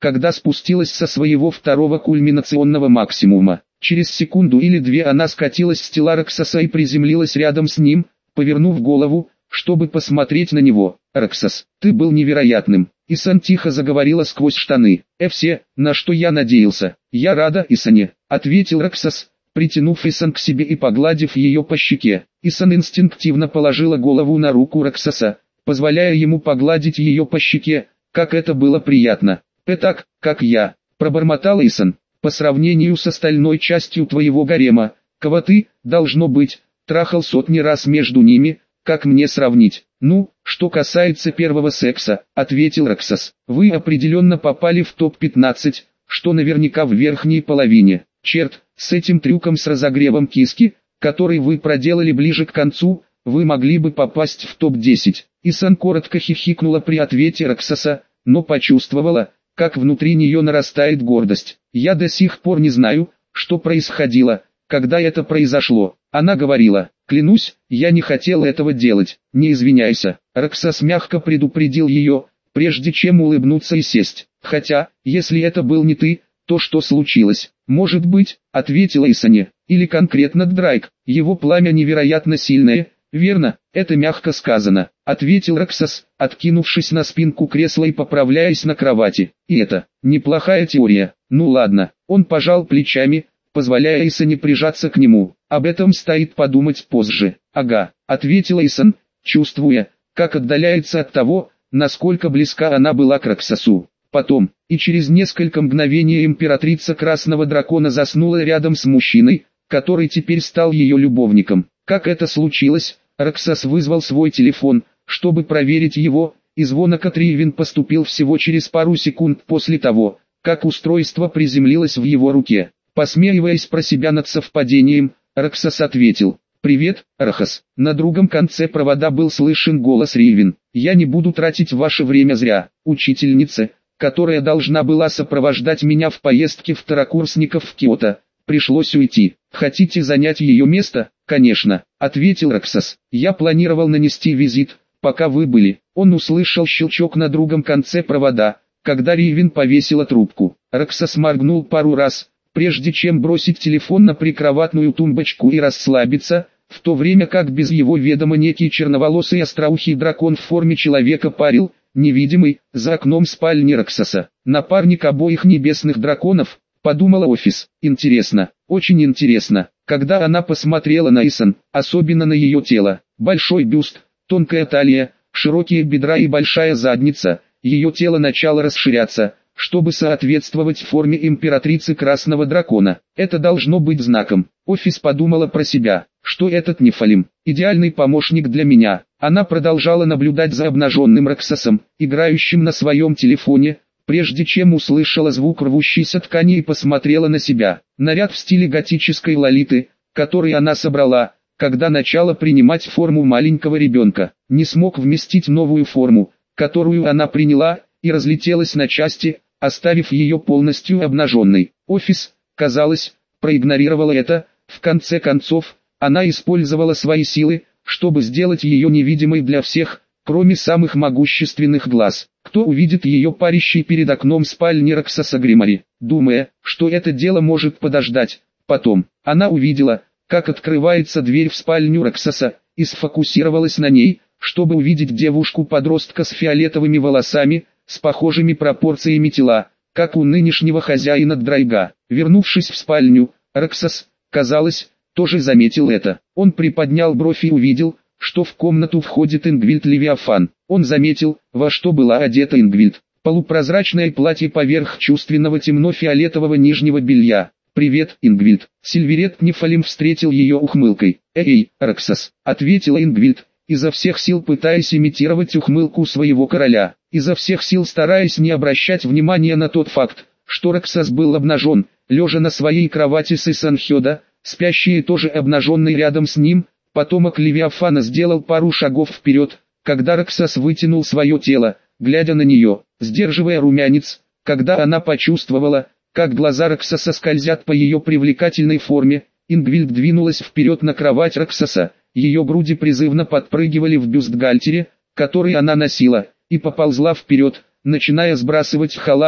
когда спустилась со своего второго кульминационного максимума. Через секунду или две она скатилась с тела Роксоса и приземлилась рядом с ним, повернув голову, чтобы посмотреть на него. «Роксос, ты был невероятным», — Исан тихо заговорила сквозь штаны. «Все, на что я надеялся». «Я рада, Исане», — ответил Роксос, притянув Исан к себе и погладив ее по щеке. Исан инстинктивно положила голову на руку Роксоса, позволяя ему погладить ее по щеке, как это было приятно. «Так, как я», — пробормотал Исан, — «по сравнению с остальной частью твоего гарема, кого ты, должно быть, трахал сотни раз между ними, как мне сравнить?» «Ну, что касается первого секса», — ответил Роксос, — «вы определенно попали в топ-15, что наверняка в верхней половине. Черт, с этим трюком с разогревом киски, который вы проделали ближе к концу, вы могли бы попасть в топ-10. Исан коротко хихикнула при ответе Роксоса, но почувствовала, как внутри нее нарастает гордость. «Я до сих пор не знаю, что происходило, когда это произошло». Она говорила: «Клянусь, я не хотел этого делать, не извиняйся». Роксос мягко предупредил ее, прежде чем улыбнуться и сесть. «Хотя, если это был не ты, то что случилось?» «Может быть», — ответила Исане, — «или конкретно Драйк, его пламя невероятно сильное». «Верно, это мягко сказано», — ответил Роксос, откинувшись на спинку кресла и поправляясь на кровати. «И это неплохая теория. Ну ладно». Он пожал плечами, позволяя Исане прижаться к нему. «Об этом стоит подумать позже». «Ага», — ответила Исан, чувствуя, как отдаляется от того, насколько близка она была к Роксосу. Потом, и через несколько мгновений императрица Красного Дракона заснула рядом с мужчиной, который теперь стал ее любовником. Как это случилось? Роксос вызвал свой телефон, чтобы проверить его, и звонок от Ривен поступил всего через пару секунд после того, как устройство приземлилось в его руке. Посмеиваясь про себя над совпадением, Роксос ответил: «Привет, Рахас». На другом конце провода был слышен голос Ривен. «Я не буду тратить ваше время зря. Учительница, которая должна была сопровождать меня в поездке второкурсников в Киото, пришлось уйти. Хотите занять ее место?» «Конечно», — ответил Роксос. «Я планировал нанести визит, пока вы были». Он услышал щелчок на другом конце провода, когда Ривен повесила трубку. Роксос моргнул пару раз, прежде чем бросить телефон на прикроватную тумбочку и расслабиться, в то время как без его ведома некий черноволосый остроухий дракон в форме человека парил, невидимый, за окном спальни Роксоса. Напарник обоих небесных драконов, подумала Офис. Интересно, очень интересно. Когда она посмотрела на Исан, особенно на ее тело, большой бюст, тонкая талия, широкие бедра и большая задница, ее тело начало расширяться, чтобы соответствовать форме императрицы Красного Дракона. Это должно быть знаком. Офис подумала про себя, что этот Нефалим – идеальный помощник для меня. Она продолжала наблюдать за обнаженным Роксосом, играющим на своем телефоне, прежде чем услышала звук рвущейся ткани и посмотрела на себя. Наряд в стиле готической лолиты, который она собрала, когда начала принимать форму маленького ребенка, не смог вместить новую форму, которую она приняла, и разлетелась на части, оставив ее полностью обнаженной. Офис, казалось, проигнорировала это. В конце концов, она использовала свои силы, чтобы сделать ее невидимой для всех, кроме самых могущественных глаз. Кто увидит ее парящей перед окном спальни Роксоса Гримари, думая, что это дело может подождать. Потом, она увидела, как открывается дверь в спальню Роксоса, и сфокусировалась на ней, чтобы увидеть девушку-подростка с фиолетовыми волосами, с похожими пропорциями тела, как у нынешнего хозяина Драйга. Вернувшись в спальню, Роксос, казалось, тоже заметил это. Он приподнял бровь и увидел, что в комнату входит Ингвильд Левиафан. Он заметил, во что была одета Ингвильд. Полупрозрачное платье поверх чувственного темно-фиолетового нижнего белья. «Привет, Ингвильд». Сильверет Нефалим встретил ее ухмылкой. «Эй, Роксос», — ответила Ингвильд, изо всех сил пытаясь имитировать ухмылку своего короля, изо всех сил стараясь не обращать внимания на тот факт, что Роксос был обнажен, лежа на своей кровати с Исан Хёда, спящие тоже обнаженный рядом с ним. Потомок Левиафана сделал пару шагов вперед, когда Роксос вытянул свое тело, глядя на нее, сдерживая румянец, когда она почувствовала, как глаза Роксоса скользят по ее привлекательной форме. Ингвильд двинулась вперед на кровать Роксоса, ее груди призывно подпрыгивали в бюстгальтере, который она носила, и поползла вперед, начиная сбрасывать халат,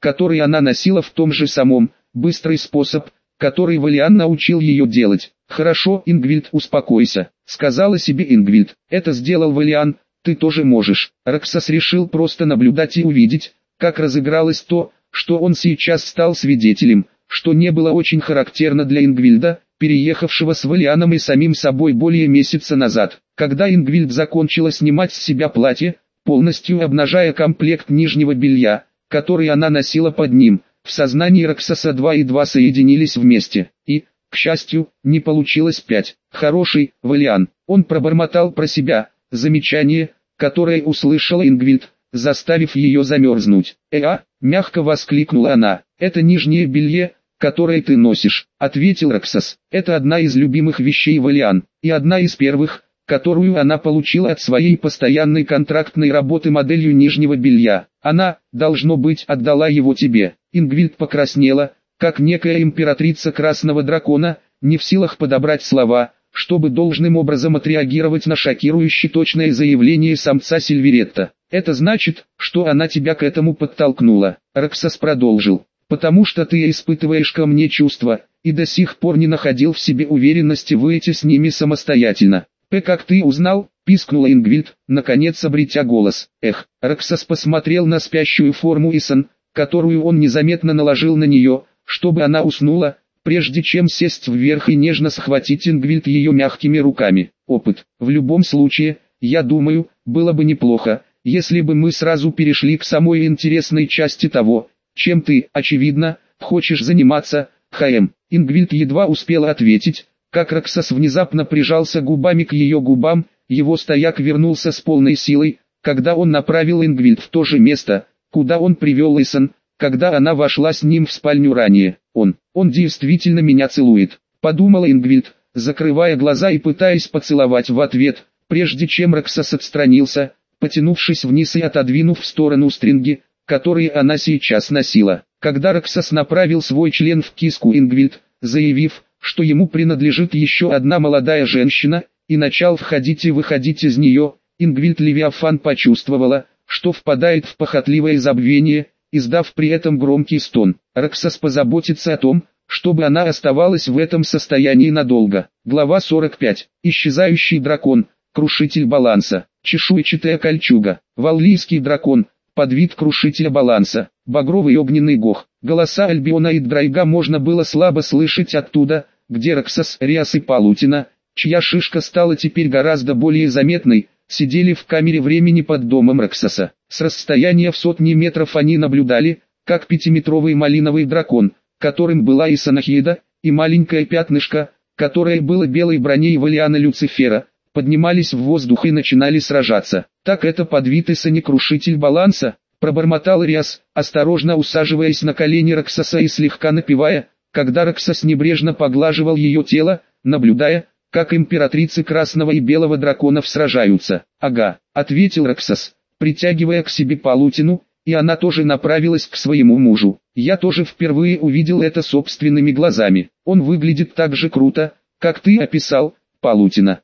который она носила в том же самом, быстрый способ, который Валиан научил ее делать. «Хорошо, Ингвильд, успокойся», — сказала себе Ингвильд. «Это сделал Валиан, ты тоже можешь». Роксас решил просто наблюдать и увидеть, как разыгралось то, что он сейчас стал свидетелем, что не было очень характерно для Ингвильда, переехавшего с Валианом и самим собой более месяца назад. Когда Ингвильд закончила снимать с себя платье, полностью обнажая комплект нижнего белья, который она носила под ним, в сознании Роксаса 2 и 2 соединились вместе, и, к счастью, не получилось 5. «Хороший, Валиан», он пробормотал про себя, замечание, которое услышала Ингвильд, заставив ее замерзнуть. Мягко воскликнула она, «это нижнее белье, которое ты носишь», — ответил Роксас. «Это одна из любимых вещей Валиан, и одна из первых, которую она получила от своей постоянной контрактной работы моделью нижнего белья. Она, должно быть, отдала его тебе». Ингвильд покраснела, как некая императрица Красного Дракона, не в силах подобрать слова, чтобы должным образом отреагировать на шокирующе точное заявление самца Сильверетта. «Это значит, что она тебя к этому подтолкнула», — Роксас продолжил. «Потому что ты испытываешь ко мне чувства, и до сих пор не находил в себе уверенности выйти с ними самостоятельно». «Как ты узнал?» — пискнула Ингвильд, наконец обретя голос. Роксас посмотрел на спящую форму Исан, которую он незаметно наложил на нее, чтобы она уснула, прежде чем сесть вверх и нежно схватить Ингвильд ее мягкими руками. «Опыт. В любом случае, я думаю, было бы неплохо, если бы мы сразу перешли к самой интересной части того, чем ты, очевидно, хочешь заниматься, ХМ». Ингвильд едва успела ответить, как Роксас внезапно прижался губами к ее губам, его стояк вернулся с полной силой, когда он направил Ингвильд в то же место, куда он привел Исан, когда она вошла с ним в спальню ранее. Он действительно меня целует», — подумала Ингвильд, закрывая глаза и пытаясь поцеловать в ответ, прежде чем Роксас отстранился, потянувшись вниз и отодвинув в сторону стринги, которые она сейчас носила. Когда Роксас направил свой член в киску Ингвильд, заявив, что ему принадлежит еще одна молодая женщина, и начал входить и выходить из нее, Ингвильд Левиафан почувствовала, что впадает в похотливое забвение, издав при этом громкий стон. Роксас позаботится о том, чтобы она оставалась в этом состоянии надолго. Глава 45. Исчезающий дракон, крушитель баланса, чешуйчатая кольчуга, валлийский дракон, подвид крушителя баланса, багровый огненный гох. Голоса Альбиона и Драйга можно было слабо слышать оттуда, где Роксас, Риас и Палутина, чья шишка стала теперь гораздо более заметной, сидели в камере времени под домом Роксаса. С расстояния в сотни метров они наблюдали, как 5-метровый малиновый дракон, которым была и Санахида, и маленькое пятнышко, которое было белой броней Валиана Люцифера, поднимались в воздух и начинали сражаться. «Так это подвид Исани крушитель баланса?» — пробормотал Риас, осторожно усаживаясь на колени Роксаса и слегка напевая, когда Роксас небрежно поглаживал ее тело, наблюдая, как императрицы Красного и Белого драконов сражаются. «Ага», — ответил Роксас, притягивая к себе Палутину, и она тоже направилась к своему мужу. «Я тоже впервые увидел это собственными глазами. Он выглядит так же круто, как ты описал, Палутина».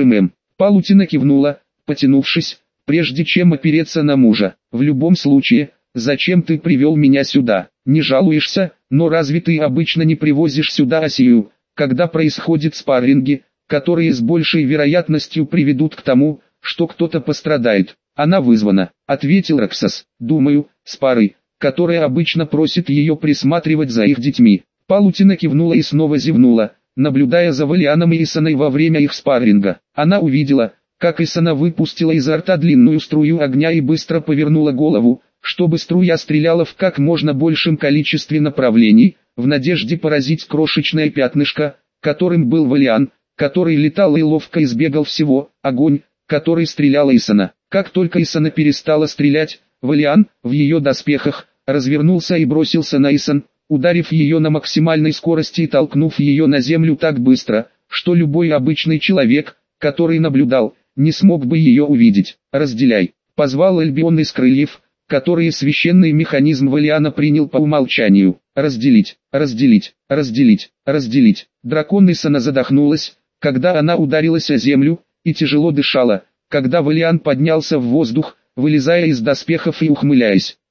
Палутина кивнула, потянувшись, прежде чем опереться на мужа. «В любом случае, зачем ты привел меня сюда? Не жалуешься, но разве ты обычно не привозишь сюда Асию, когда происходят спарринги, которые с большей вероятностью приведут к тому, что кто-то пострадает?» «Она вызвана», — ответил Роксас. «Думаю, с парой, которая обычно просит ее присматривать за их детьми». Палутина кивнула и снова зевнула, наблюдая за Валианом и Исаной во время их спарринга. Она увидела, как Исана выпустила изо рта длинную струю огня и быстро повернула голову, чтобы струя стреляла в как можно большем количестве направлений, в надежде поразить крошечное пятнышко, которым был Валиан, который летал и ловко избегал всего, огонь, который стреляла Исана. Как только Исана перестала стрелять, Валиан, в ее доспехах, развернулся и бросился на Исан, ударив ее на максимальной скорости и толкнув ее на землю так быстро, что любой обычный человек, который наблюдал, не смог бы ее увидеть. «Разделяй», — позвал Альбион из крыльев, которые священный механизм Валиана принял по умолчанию. «Разделить, разделить, разделить, разделить». Дракон Исана задохнулась, когда она ударилась о землю, и тяжело дышала, когда Валиан поднялся в воздух, вылезая из доспехов и ухмыляясь.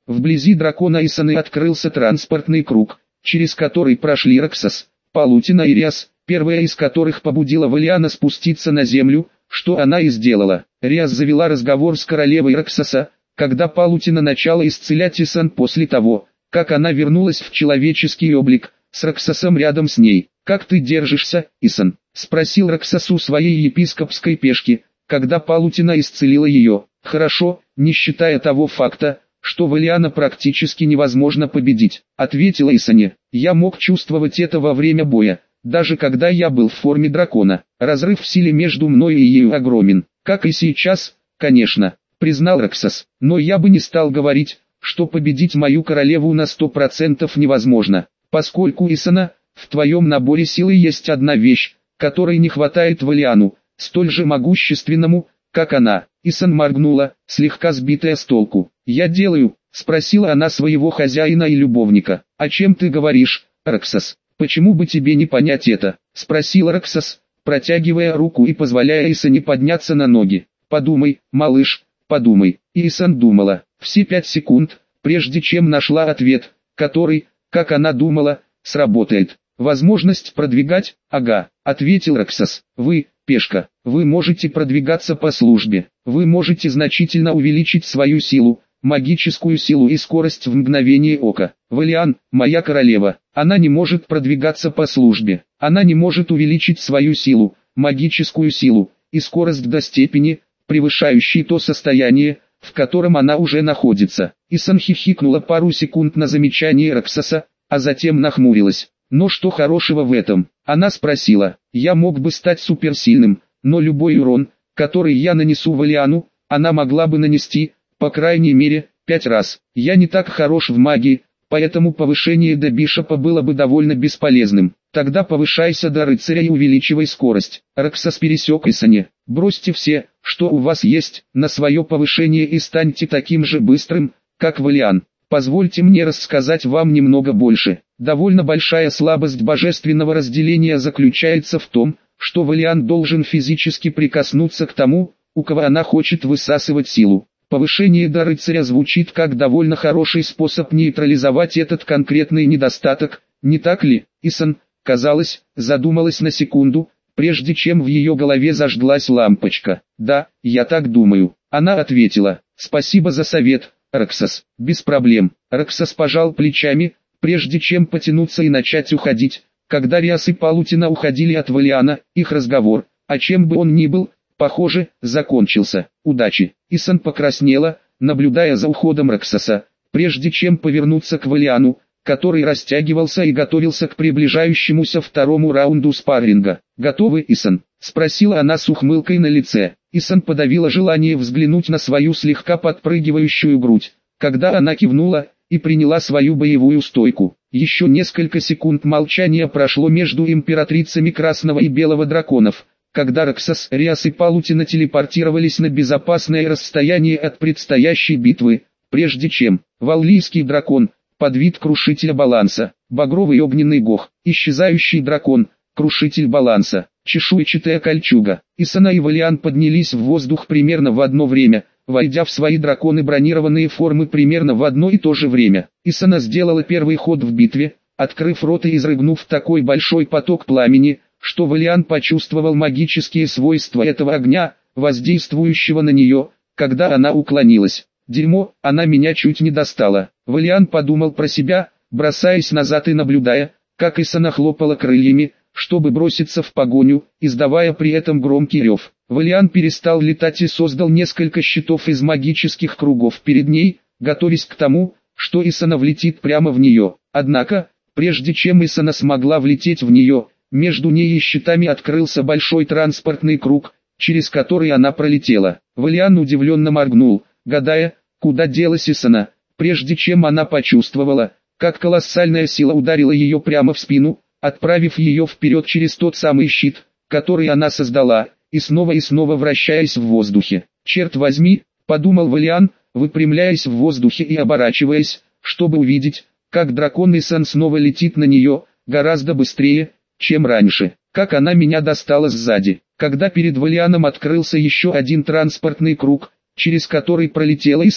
Вблизи дракона Исаны открылся транспортный круг, через который прошли Роксос, Палутина и Риас, первая из которых побудила Валиана спуститься на землю, что она и сделала. Риас завела разговор с королевой Роксоса, когда Палутина начала исцелять Исан после того, как она вернулась в человеческий облик, с Роксосом рядом с ней. «Как ты держишься, Исан?» – спросил Роксос у своей епископской пешки, когда Палутина исцелила ее. «Хорошо, не считая того факта, что Валиана практически невозможно победить», — ответила Исане. «Я мог чувствовать это во время боя, даже когда я был в форме дракона. Разрыв в силе между мной и ею огромен, как и сейчас, конечно», — признал Роксос. «Но я бы не стал говорить, что победить мою королеву на 100% невозможно, поскольку, Исана, в твоем наборе силы есть одна вещь, которой не хватает Валиану, столь же могущественному, как она». Исан моргнула, слегка сбитая с толку. «Я делаю?» — спросила она своего хозяина и любовника. «О чем ты говоришь, Роксос? Почему бы тебе не понять это?» — спросил Роксос, протягивая руку и позволяя Исане подняться на ноги. «Подумай, малыш, подумай». И Исан думала, все 5 секунд, прежде чем нашла ответ, который, как она думала, сработает. «Возможность продвигать?» «Ага», — ответил Роксос. «Вы, пешка, вы можете продвигаться по службе. Вы можете значительно увеличить свою силу, магическую силу и скорость в мгновение ока. Валиан, моя королева, она не может продвигаться по службе. Она не может увеличить свою силу, магическую силу и скорость до степени, превышающей то состояние, в котором она уже находится». Исан хихикнула пару секунд на замечание Роксоса, а затем нахмурилась. «Но что хорошего в этом?» Она спросила. «Я мог бы стать суперсильным, но любой урон, который я нанесу Валиану, она могла бы нанести, по крайней мере, 5 раз. Я не так хорош в магии, поэтому повышение до бишопа было бы довольно бесполезным. Тогда повышайся до рыцаря и увеличивай скорость». Роксос пересек Исане. «Бросьте все, что у вас есть, на свое повышение и станьте таким же быстрым, как Валиан. Позвольте мне рассказать вам немного больше. Довольно большая слабость божественного разделения заключается в том, что Валиан должен физически прикоснуться к тому, у кого она хочет высасывать силу. Повышение до рыцаря звучит как довольно хороший способ нейтрализовать этот конкретный недостаток, не так ли?» Исан, казалось, задумалась на секунду, прежде чем в ее голове зажглась лампочка. «Да, я так думаю», — она ответила. «Спасибо за совет, Роксос». «Без проблем». Роксос пожал плечами, прежде чем потянуться и начать уходить. Когда Риас и Палутина уходили от Валиана, их разговор, о чем бы он ни был, похоже, закончился. «Удачи». Исан покраснела, наблюдая за уходом Роксоса, прежде чем повернуться к Валиану, который растягивался и готовился к приближающемуся второму раунду спарринга. «Готовы, Исан?» — спросила она с ухмылкой на лице. Исан подавила желание взглянуть на свою слегка подпрыгивающую грудь, когда она кивнула и приняла свою боевую стойку. Еще несколько секунд молчания прошло между императрицами Красного и Белого драконов, когда Роксос, Риас и Палутина телепортировались на безопасное расстояние от предстоящей битвы, прежде чем Валлийский дракон, подвид крушителя баланса, багровый огненный гох, исчезающий дракон, крушитель баланса, чешуйчатая кольчуга. Исана и Валиан поднялись в воздух примерно в одно время, войдя в свои драконы бронированные формы примерно в одно и то же время. Исана сделала первый ход в битве, открыв рот и изрыгнув такой большой поток пламени, что Валиан почувствовал магические свойства этого огня, воздействующего на нее, когда она уклонилась. «Дерьмо, она меня чуть не достала». Валиан подумал про себя, бросаясь назад и наблюдая, как Исана хлопала крыльями, чтобы броситься в погоню, издавая при этом громкий рев. Валиан перестал летать и создал несколько щитов из магических кругов перед ней, готовясь к тому, что Исана влетит прямо в нее. Однако, прежде чем Исана смогла влететь в нее, между ней и щитами открылся большой транспортный круг, через который она пролетела. Валиан удивленно моргнул, гадая, куда делась Исана, прежде чем она почувствовала, как колоссальная сила ударила ее прямо в спину, отправив ее вперед через тот самый щит, который она создала, и снова вращаясь в воздухе. «Черт возьми», — подумал Валиан, выпрямляясь в воздухе и оборачиваясь, чтобы увидеть, как дракон Исан снова летит на нее, гораздо быстрее, чем раньше. Как она меня достала сзади. Когда перед Валианом открылся еще один транспортный круг, через который пролетела Исана,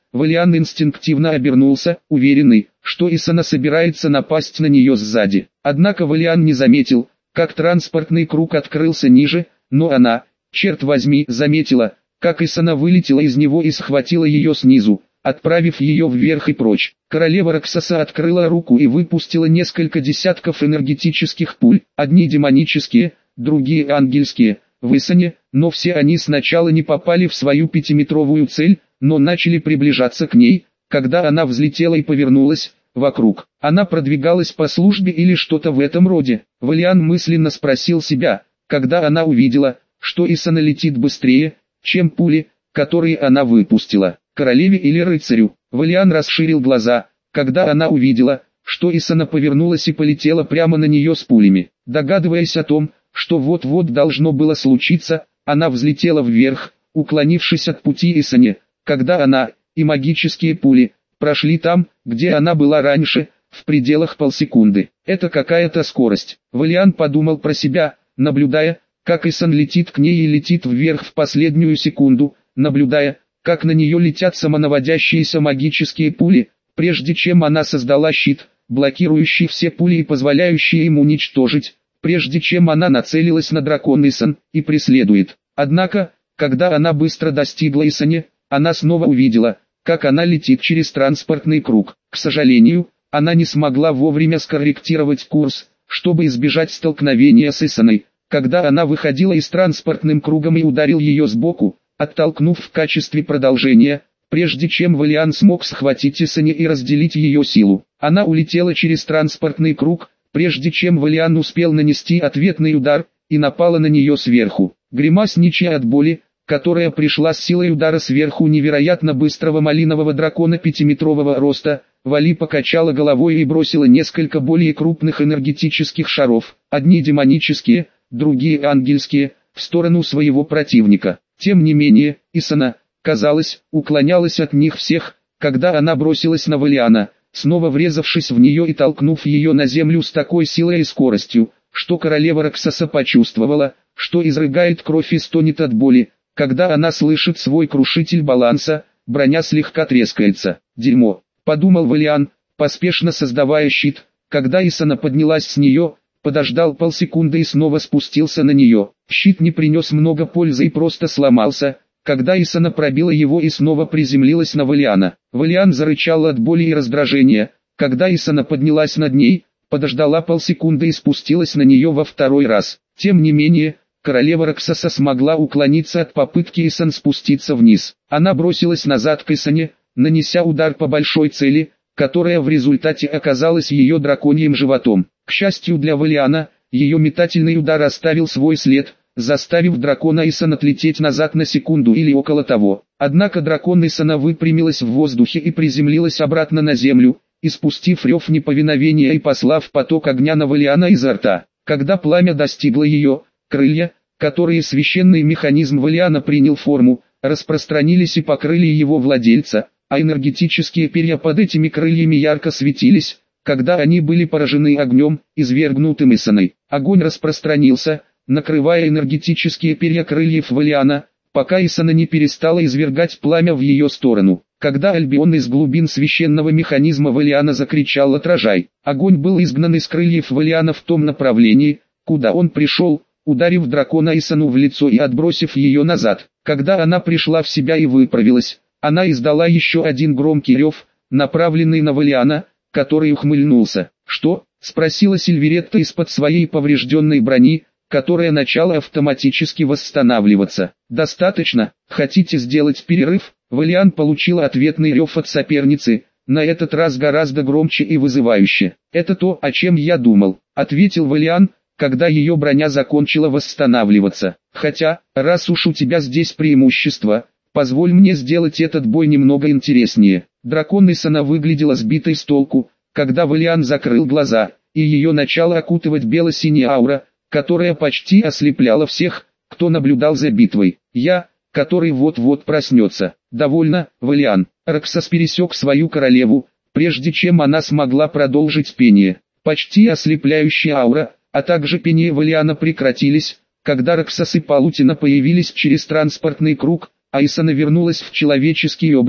Валиан инстинктивно обернулся, уверенный, что Исана собирается напасть на нее сзади. Однако Валиан не заметил, как транспортный круг открылся ниже, но она, черт возьми, заметила, как Исана вылетела из него и схватила ее снизу, отправив ее вверх и прочь. Королева Раксаса открыла руку и выпустила несколько десятков энергетических пуль, одни демонические, другие ангельские, в Исане, но все они сначала не попали в свою 5-метровую цель, но начали приближаться к ней, когда она взлетела и повернулась вокруг. Она продвигалась по службе или что-то в этом роде. Валиан мысленно спросил себя, когда она увидела, что Исана летит быстрее, чем пули, которые она выпустила. Королеве или рыцарю. Валиан расширил глаза, когда она увидела, что Исана повернулась и полетела прямо на нее с пулями. Догадываясь о том, что вот-вот должно было случиться, она взлетела вверх, уклонившись от пути Исане, когда она и магические пули прошли там, где она была раньше, в пределах полсекунды. Это какая-то скорость. Валиан подумал про себя, наблюдая, как Исан летит к ней и летит вверх в последнюю секунду, наблюдая, как на нее летят самонаводящиеся магические пули, прежде чем она создала щит, блокирующий все пули и позволяющий им уничтожить, прежде чем она нацелилась на дракон Исан и преследует. Однако, когда она быстро достигла Исане, она снова увидела, как она летит через транспортный круг. К сожалению, она не смогла вовремя скорректировать курс, чтобы избежать столкновения с Исаной, когда она выходила из транспортным кругом и ударил ее сбоку, оттолкнув в качестве продолжения, прежде чем Валиан смог схватить Исане и разделить ее силу. Она улетела через транспортный круг, прежде чем Валиан успел нанести ответный удар, и напала на нее сверху. Гримасничая от боли, которая пришла с силой удара сверху невероятно быстрого малинового дракона 5-метрового роста, Вали покачала головой и бросила несколько более крупных энергетических шаров, одни демонические, другие ангельские, в сторону своего противника. Тем не менее, Исана, казалось, уклонялась от них всех, когда она бросилась на Валиана, снова врезавшись в нее и толкнув ее на землю с такой силой и скоростью, что королева Раксаса почувствовала, что изрыгает кровь и стонет от боли, когда она слышит свой крушитель баланса, броня слегка трескается. «Дерьмо», — подумал Валиан, поспешно создавая щит, когда Исана поднялась с нее, подождал полсекунды и снова спустился на нее. Щит не принес много пользы и просто сломался, когда Исана пробила его и снова приземлилась на Валиана. Валиан зарычал от боли и раздражения, когда Исана поднялась над ней, подождала полсекунды и спустилась на нее во второй раз. Тем не менее, королева Раксаса смогла уклониться от попытки Исан спуститься вниз. Она бросилась назад к Исане, нанеся удар по большой цели, которая в результате оказалась ее драконьим животом. К счастью для Валиана, ее метательный удар оставил свой след, заставив дракона Исан отлететь назад на секунду или около того. Однако дракон Исана выпрямилась в воздухе и приземлилась обратно на землю, испустив рев неповиновения и послав поток огня на Валиана изо рта. Когда пламя достигло ее, крылья, которые священный механизм Валиана принял форму, распространились и покрыли его владельца, а энергетические перья под этими крыльями ярко светились, когда они были поражены огнем, извергнутым Исаной. Огонь распространился, накрывая энергетические перья крыльев Валиана, пока Исана не перестала извергать пламя в ее сторону. Когда Альбион из глубин священного механизма Валиана закричал «Отражай!», огонь был изгнан из крыльев Валиана в том направлении, куда он пришел, ударив дракона Исану в лицо и отбросив ее назад. Когда она пришла в себя и выправилась, она издала еще один громкий рев, направленный на Валиана, который ухмыльнулся. «Что?» — спросила Сильверетта из-под своей поврежденной брони, которая начала автоматически восстанавливаться. «Достаточно, хотите сделать перерыв?» Валиан получил ответный рев от соперницы, на этот раз гораздо громче и вызывающе. «Это то, о чем я думал», — ответил Валиан, когда ее броня закончила восстанавливаться. «Хотя, раз уж у тебя здесь преимущество, позволь мне сделать этот бой немного интереснее». Дракон Исана выглядела сбитой с толку, когда Валиан закрыл глаза, и ее начала окутывать бело-синяя аура, которая почти ослепляла всех, кто наблюдал за битвой. «Я, который вот-вот проснется». «Довольно, Валиан». Раксас пересек свою королеву, прежде чем она смогла продолжить пение. Почти ослепляющая аура, а также пение Валиана прекратились, когда Раксас и Палутина появились через транспортный круг, а Исана вернулась в человеческий облик,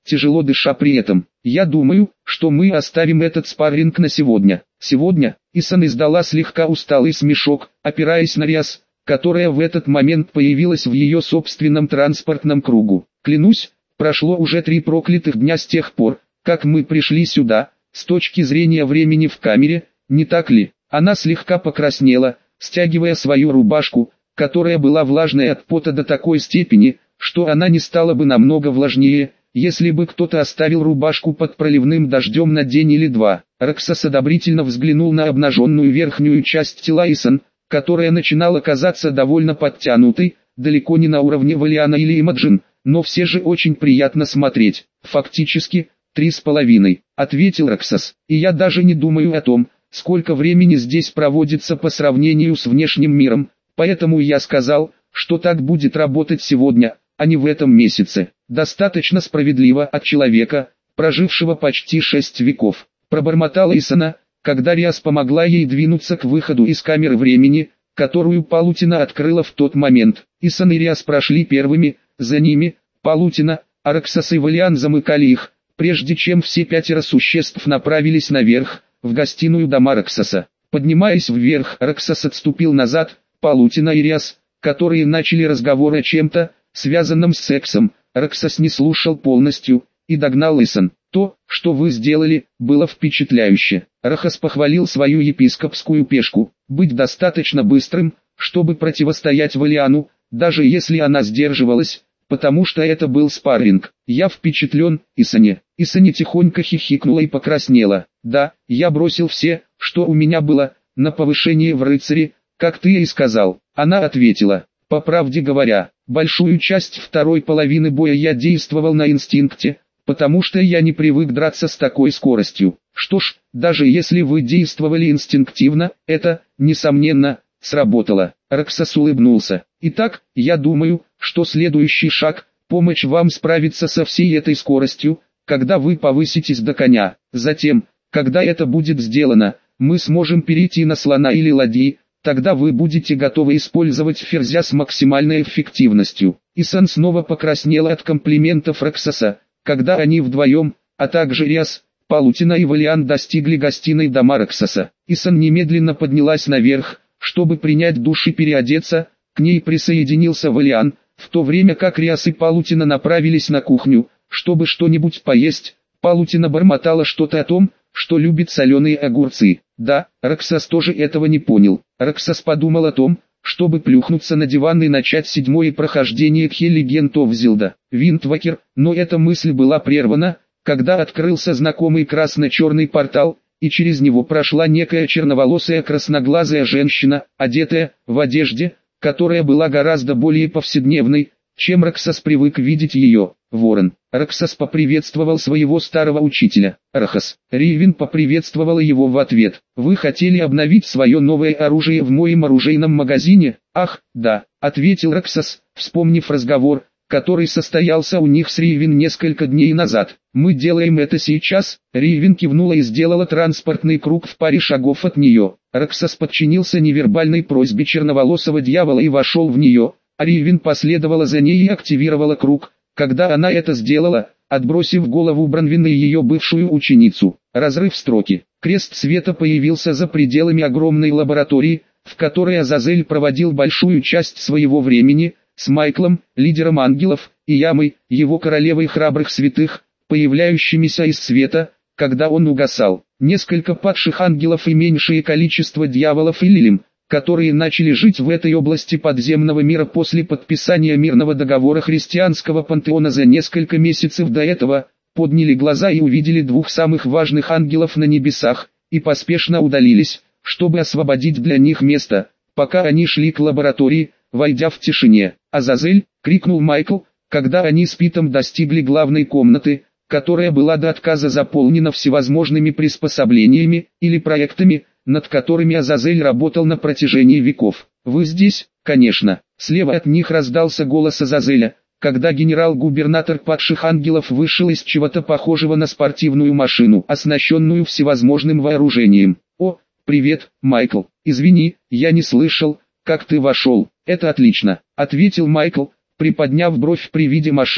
тяжело дыша при этом. «Я думаю, что мы оставим этот спарринг на сегодня». «Сегодня?» Исан издала слегка усталый смешок, опираясь на Риас, которая в этот момент появилась в ее собственном транспортном кругу. «Клянусь, прошло уже 3 проклятых дня с тех пор, как мы пришли сюда, с точки зрения времени в камере, не так ли?» Она слегка покраснела, стягивая свою рубашку, которая была влажной от пота до такой степени, что она не стала бы намного влажнее, если бы кто-то оставил рубашку под проливным дождем на день или два. Роксас одобрительно взглянул на обнаженную верхнюю часть тела Исан, которая начинала казаться довольно подтянутой, далеко не на уровне Валиана или Имаджин, но все же очень приятно смотреть. «Фактически, 3,5», ответил Роксас, «и я даже не думаю о том, сколько времени здесь проводится по сравнению с внешним миром, поэтому я сказал, что так будет работать сегодня, а не в этом месяце. Достаточно справедливо от человека, прожившего почти 6 веков», пробормотала Исана, когда Риас помогла ей двинуться к выходу из камеры времени, которую Палутина открыла в тот момент. Исан и Риас прошли первыми, за ними Палутина, а Роксас и Валиан замыкали их, прежде чем все 5 существ направились наверх, в гостиную дома Роксаса. Поднимаясь вверх, Роксас отступил назад, Палутина и Риас, которые начали разговор о чем-то, связанном с сексом, Роксас не слушал полностью, и догнал Исан. «То, что вы сделали, было впечатляюще». Рахас похвалил свою епископскую пешку, быть достаточно быстрым, чтобы противостоять Валиану, даже если она сдерживалась, потому что это был спарринг. «Я впечатлен, Исане». Исане тихонько хихикнула и покраснела. «Да, я бросил все, что у меня было, на повышение в рыцаре, как ты и сказал». Она ответила: «По правде говоря, большую часть второй половины боя я действовал на инстинкте, потому что я не привык драться с такой скоростью. Что ж, даже если вы действовали инстинктивно, это, несомненно, сработало». Роксас улыбнулся. «Итак, я думаю, что следующий шаг – помочь вам справиться со всей этой скоростью, когда вы повыситесь до коня. Затем, когда это будет сделано, мы сможем перейти на слона или ладьи, тогда вы будете готовы использовать ферзя с максимальной эффективностью». Исан снова покраснела от комплиментов Роксаса, когда они вдвоем, а также Риас, Палутина и Валиан достигли гостиной дома Роксаса. Исан немедленно поднялась наверх, чтобы принять душ и переодеться, к ней присоединился Валиан, в то время как Риас и Палутина направились на кухню, чтобы что-нибудь поесть. Палутина бормотала что-то о том, что любит соленые огурцы. Да, Роксас тоже этого не понял. Роксас подумал о том, чтобы плюхнуться на диван и начать 7-е прохождение Кхе Легенд оф Зилда, Виндвакер, но эта мысль была прервана, когда открылся знакомый красно-черный портал, и через него прошла некая черноволосая красноглазая женщина, одетая в одежде, которая была гораздо более повседневной, чем Роксас привык видеть ее. Ворон. Роксас поприветствовал своего старого учителя. Рахас. Ривин поприветствовала его в ответ. «Вы хотели обновить свое новое оружие в моем оружейном магазине?» «Ах, да», ответил Роксас, вспомнив разговор, который состоялся у них с Ривин несколько дней назад. «Мы делаем это сейчас». Ривин кивнула и сделала транспортный круг в паре шагов от нее. Роксас подчинился невербальной просьбе черноволосого дьявола и вошел в нее, а Ривин последовала за ней и активировала круг. Когда она это сделала, отбросив голову Бранвина и ее бывшую ученицу, разрыв строки, крест света появился за пределами огромной лаборатории, в которой Азазель проводил большую часть своего времени, с Майклом, лидером ангелов, и Ямой, его королевой храбрых святых, появляющимися из света, когда он угасал. Несколько падших ангелов и меньшее количество дьяволов и лилим, которые начали жить в этой области подземного мира после подписания мирного договора христианского пантеона за несколько месяцев до этого, подняли глаза и увидели 2 самых важных ангелов на небесах, и поспешно удалились, чтобы освободить для них место, пока они шли к лаборатории, войдя в тишине. «Азазель!» — крикнул Майкл, когда они с Питом достигли главной комнаты, которая была до отказа заполнена всевозможными приспособлениями или проектами, над которыми Азазель работал на протяжении веков. «Вы здесь?» «Конечно». Слева от них раздался голос Азазеля, когда генерал-губернатор падших ангелов вышел из чего-то похожего на спортивную машину, оснащенную всевозможным вооружением. «О, привет, Майкл. Извини, я не слышал, как ты вошел». «Это отлично», — ответил Майкл, приподняв бровь при виде машины,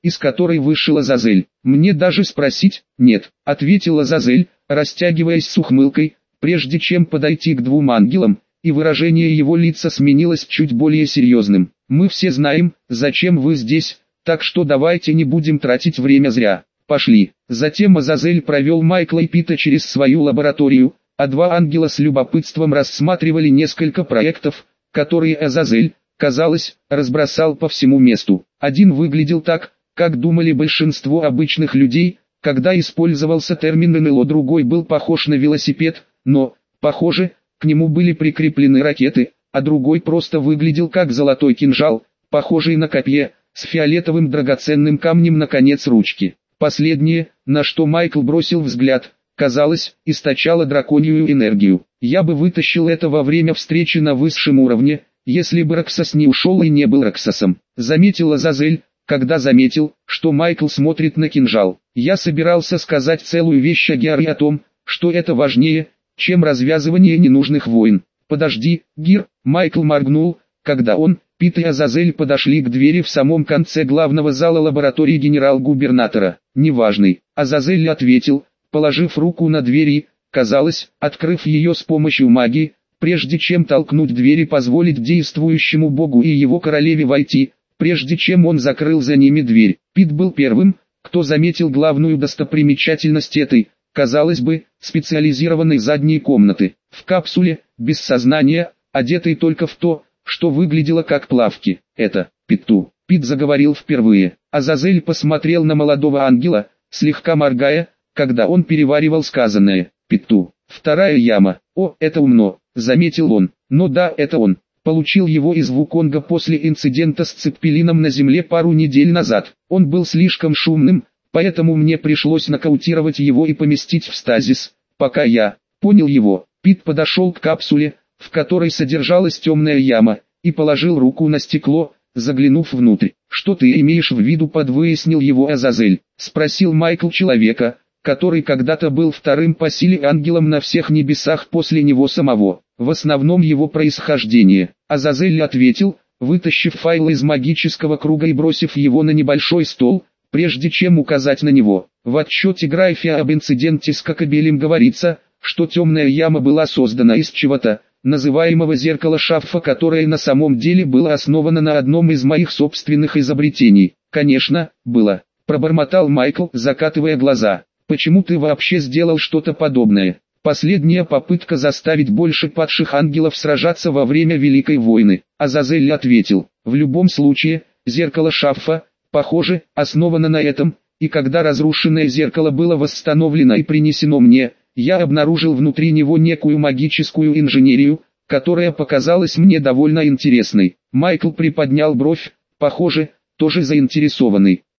из которой вышел Азазель. «Мне даже спросить?» «Нет», — ответил Азазель, растягиваясь с ухмылкой, прежде чем подойти к двум ангелам, и выражение его лица сменилось чуть более серьезным. «Мы все знаем, зачем вы здесь, так что давайте не будем тратить время зря. Пошли». Затем Азазель провел Майкла и Пита через свою лабораторию, а два ангела с любопытством рассматривали несколько проектов, которые Азазель, казалось, разбросал по всему месту. Один выглядел так, как думали большинство обычных людей, когда использовался термин НЛО, другой был похож на велосипед, но, похоже, к нему были прикреплены ракеты, а другой просто выглядел как золотой кинжал, похожий на копье, с фиолетовым драгоценным камнем на конец ручки. Последнее, на что Майкл бросил взгляд, казалось, источало драконью энергию. «Я бы вытащил это во время встречи на высшем уровне, если бы Роксос не ушел и не был Роксосом», — заметил Азазель, когда заметил, что Майкл смотрит на кинжал. «Я собирался сказать целую вещь о Гиаре, о том, что это важнее, чем развязывание ненужных войн». «Подожди, Гир», — Майкл моргнул, когда он, Пит и Азазель подошли к двери в самом конце главного зала лаборатории генерал-губернатора. «Неважный», — Азазель ответил, положив руку на дверь и, казалось, открыв ее с помощью магии, прежде чем толкнуть дверь и позволить действующему богу и его королеве войти, прежде чем он закрыл за ними дверь. Пит был первым, кто заметил главную достопримечательность этой, казалось бы, специализированной задней комнаты. В капсуле, без сознания, одетый только в то, что выглядело как плавки. «Это, Питу», — Пит заговорил впервые. Азазель посмотрел на молодого ангела, слегка моргая, когда он переваривал сказанное. «Питу, вторая яма. О, это умно», — заметил он. «Но да, это он. Получил его из Вуконга после инцидента с Цеппелином на земле пару недель назад. Он был слишком шумным, поэтому мне пришлось нокаутировать его и поместить в стазис, пока я понял его». Пит подошел к капсуле, в которой содержалась темная яма, и положил руку на стекло, заглянув внутрь. «Что ты имеешь в виду?» — подвыяснил его Азазель. Спросил Майкл человека, который когда-то был вторым по силе ангелом на всех небесах после него самого. В основном его происхождение. Азазель ответил, вытащив файл из магического круга и бросив его на небольшой стол, прежде чем указать на него. В отчете Грайфа об инциденте с Кокобелем говорится, что темная яма была создана из чего-то, называемого зеркала Шаффа, которое на самом деле было основано на одном из моих собственных изобретений. «Конечно, было», — пробормотал Майкл, закатывая глаза. «Почему ты вообще сделал что-то подобное?» «Последняя попытка заставить больше падших ангелов сражаться во время Великой войны», — Азазель ответил. «В любом случае, зеркало Шаффа, похоже, основано на этом, и когда разрушенное зеркало было восстановлено и принесено мне, я обнаружил внутри него некую магическую инженерию, которая показалась мне довольно интересной». Майкл приподнял бровь, похоже, тоже заинтересованный.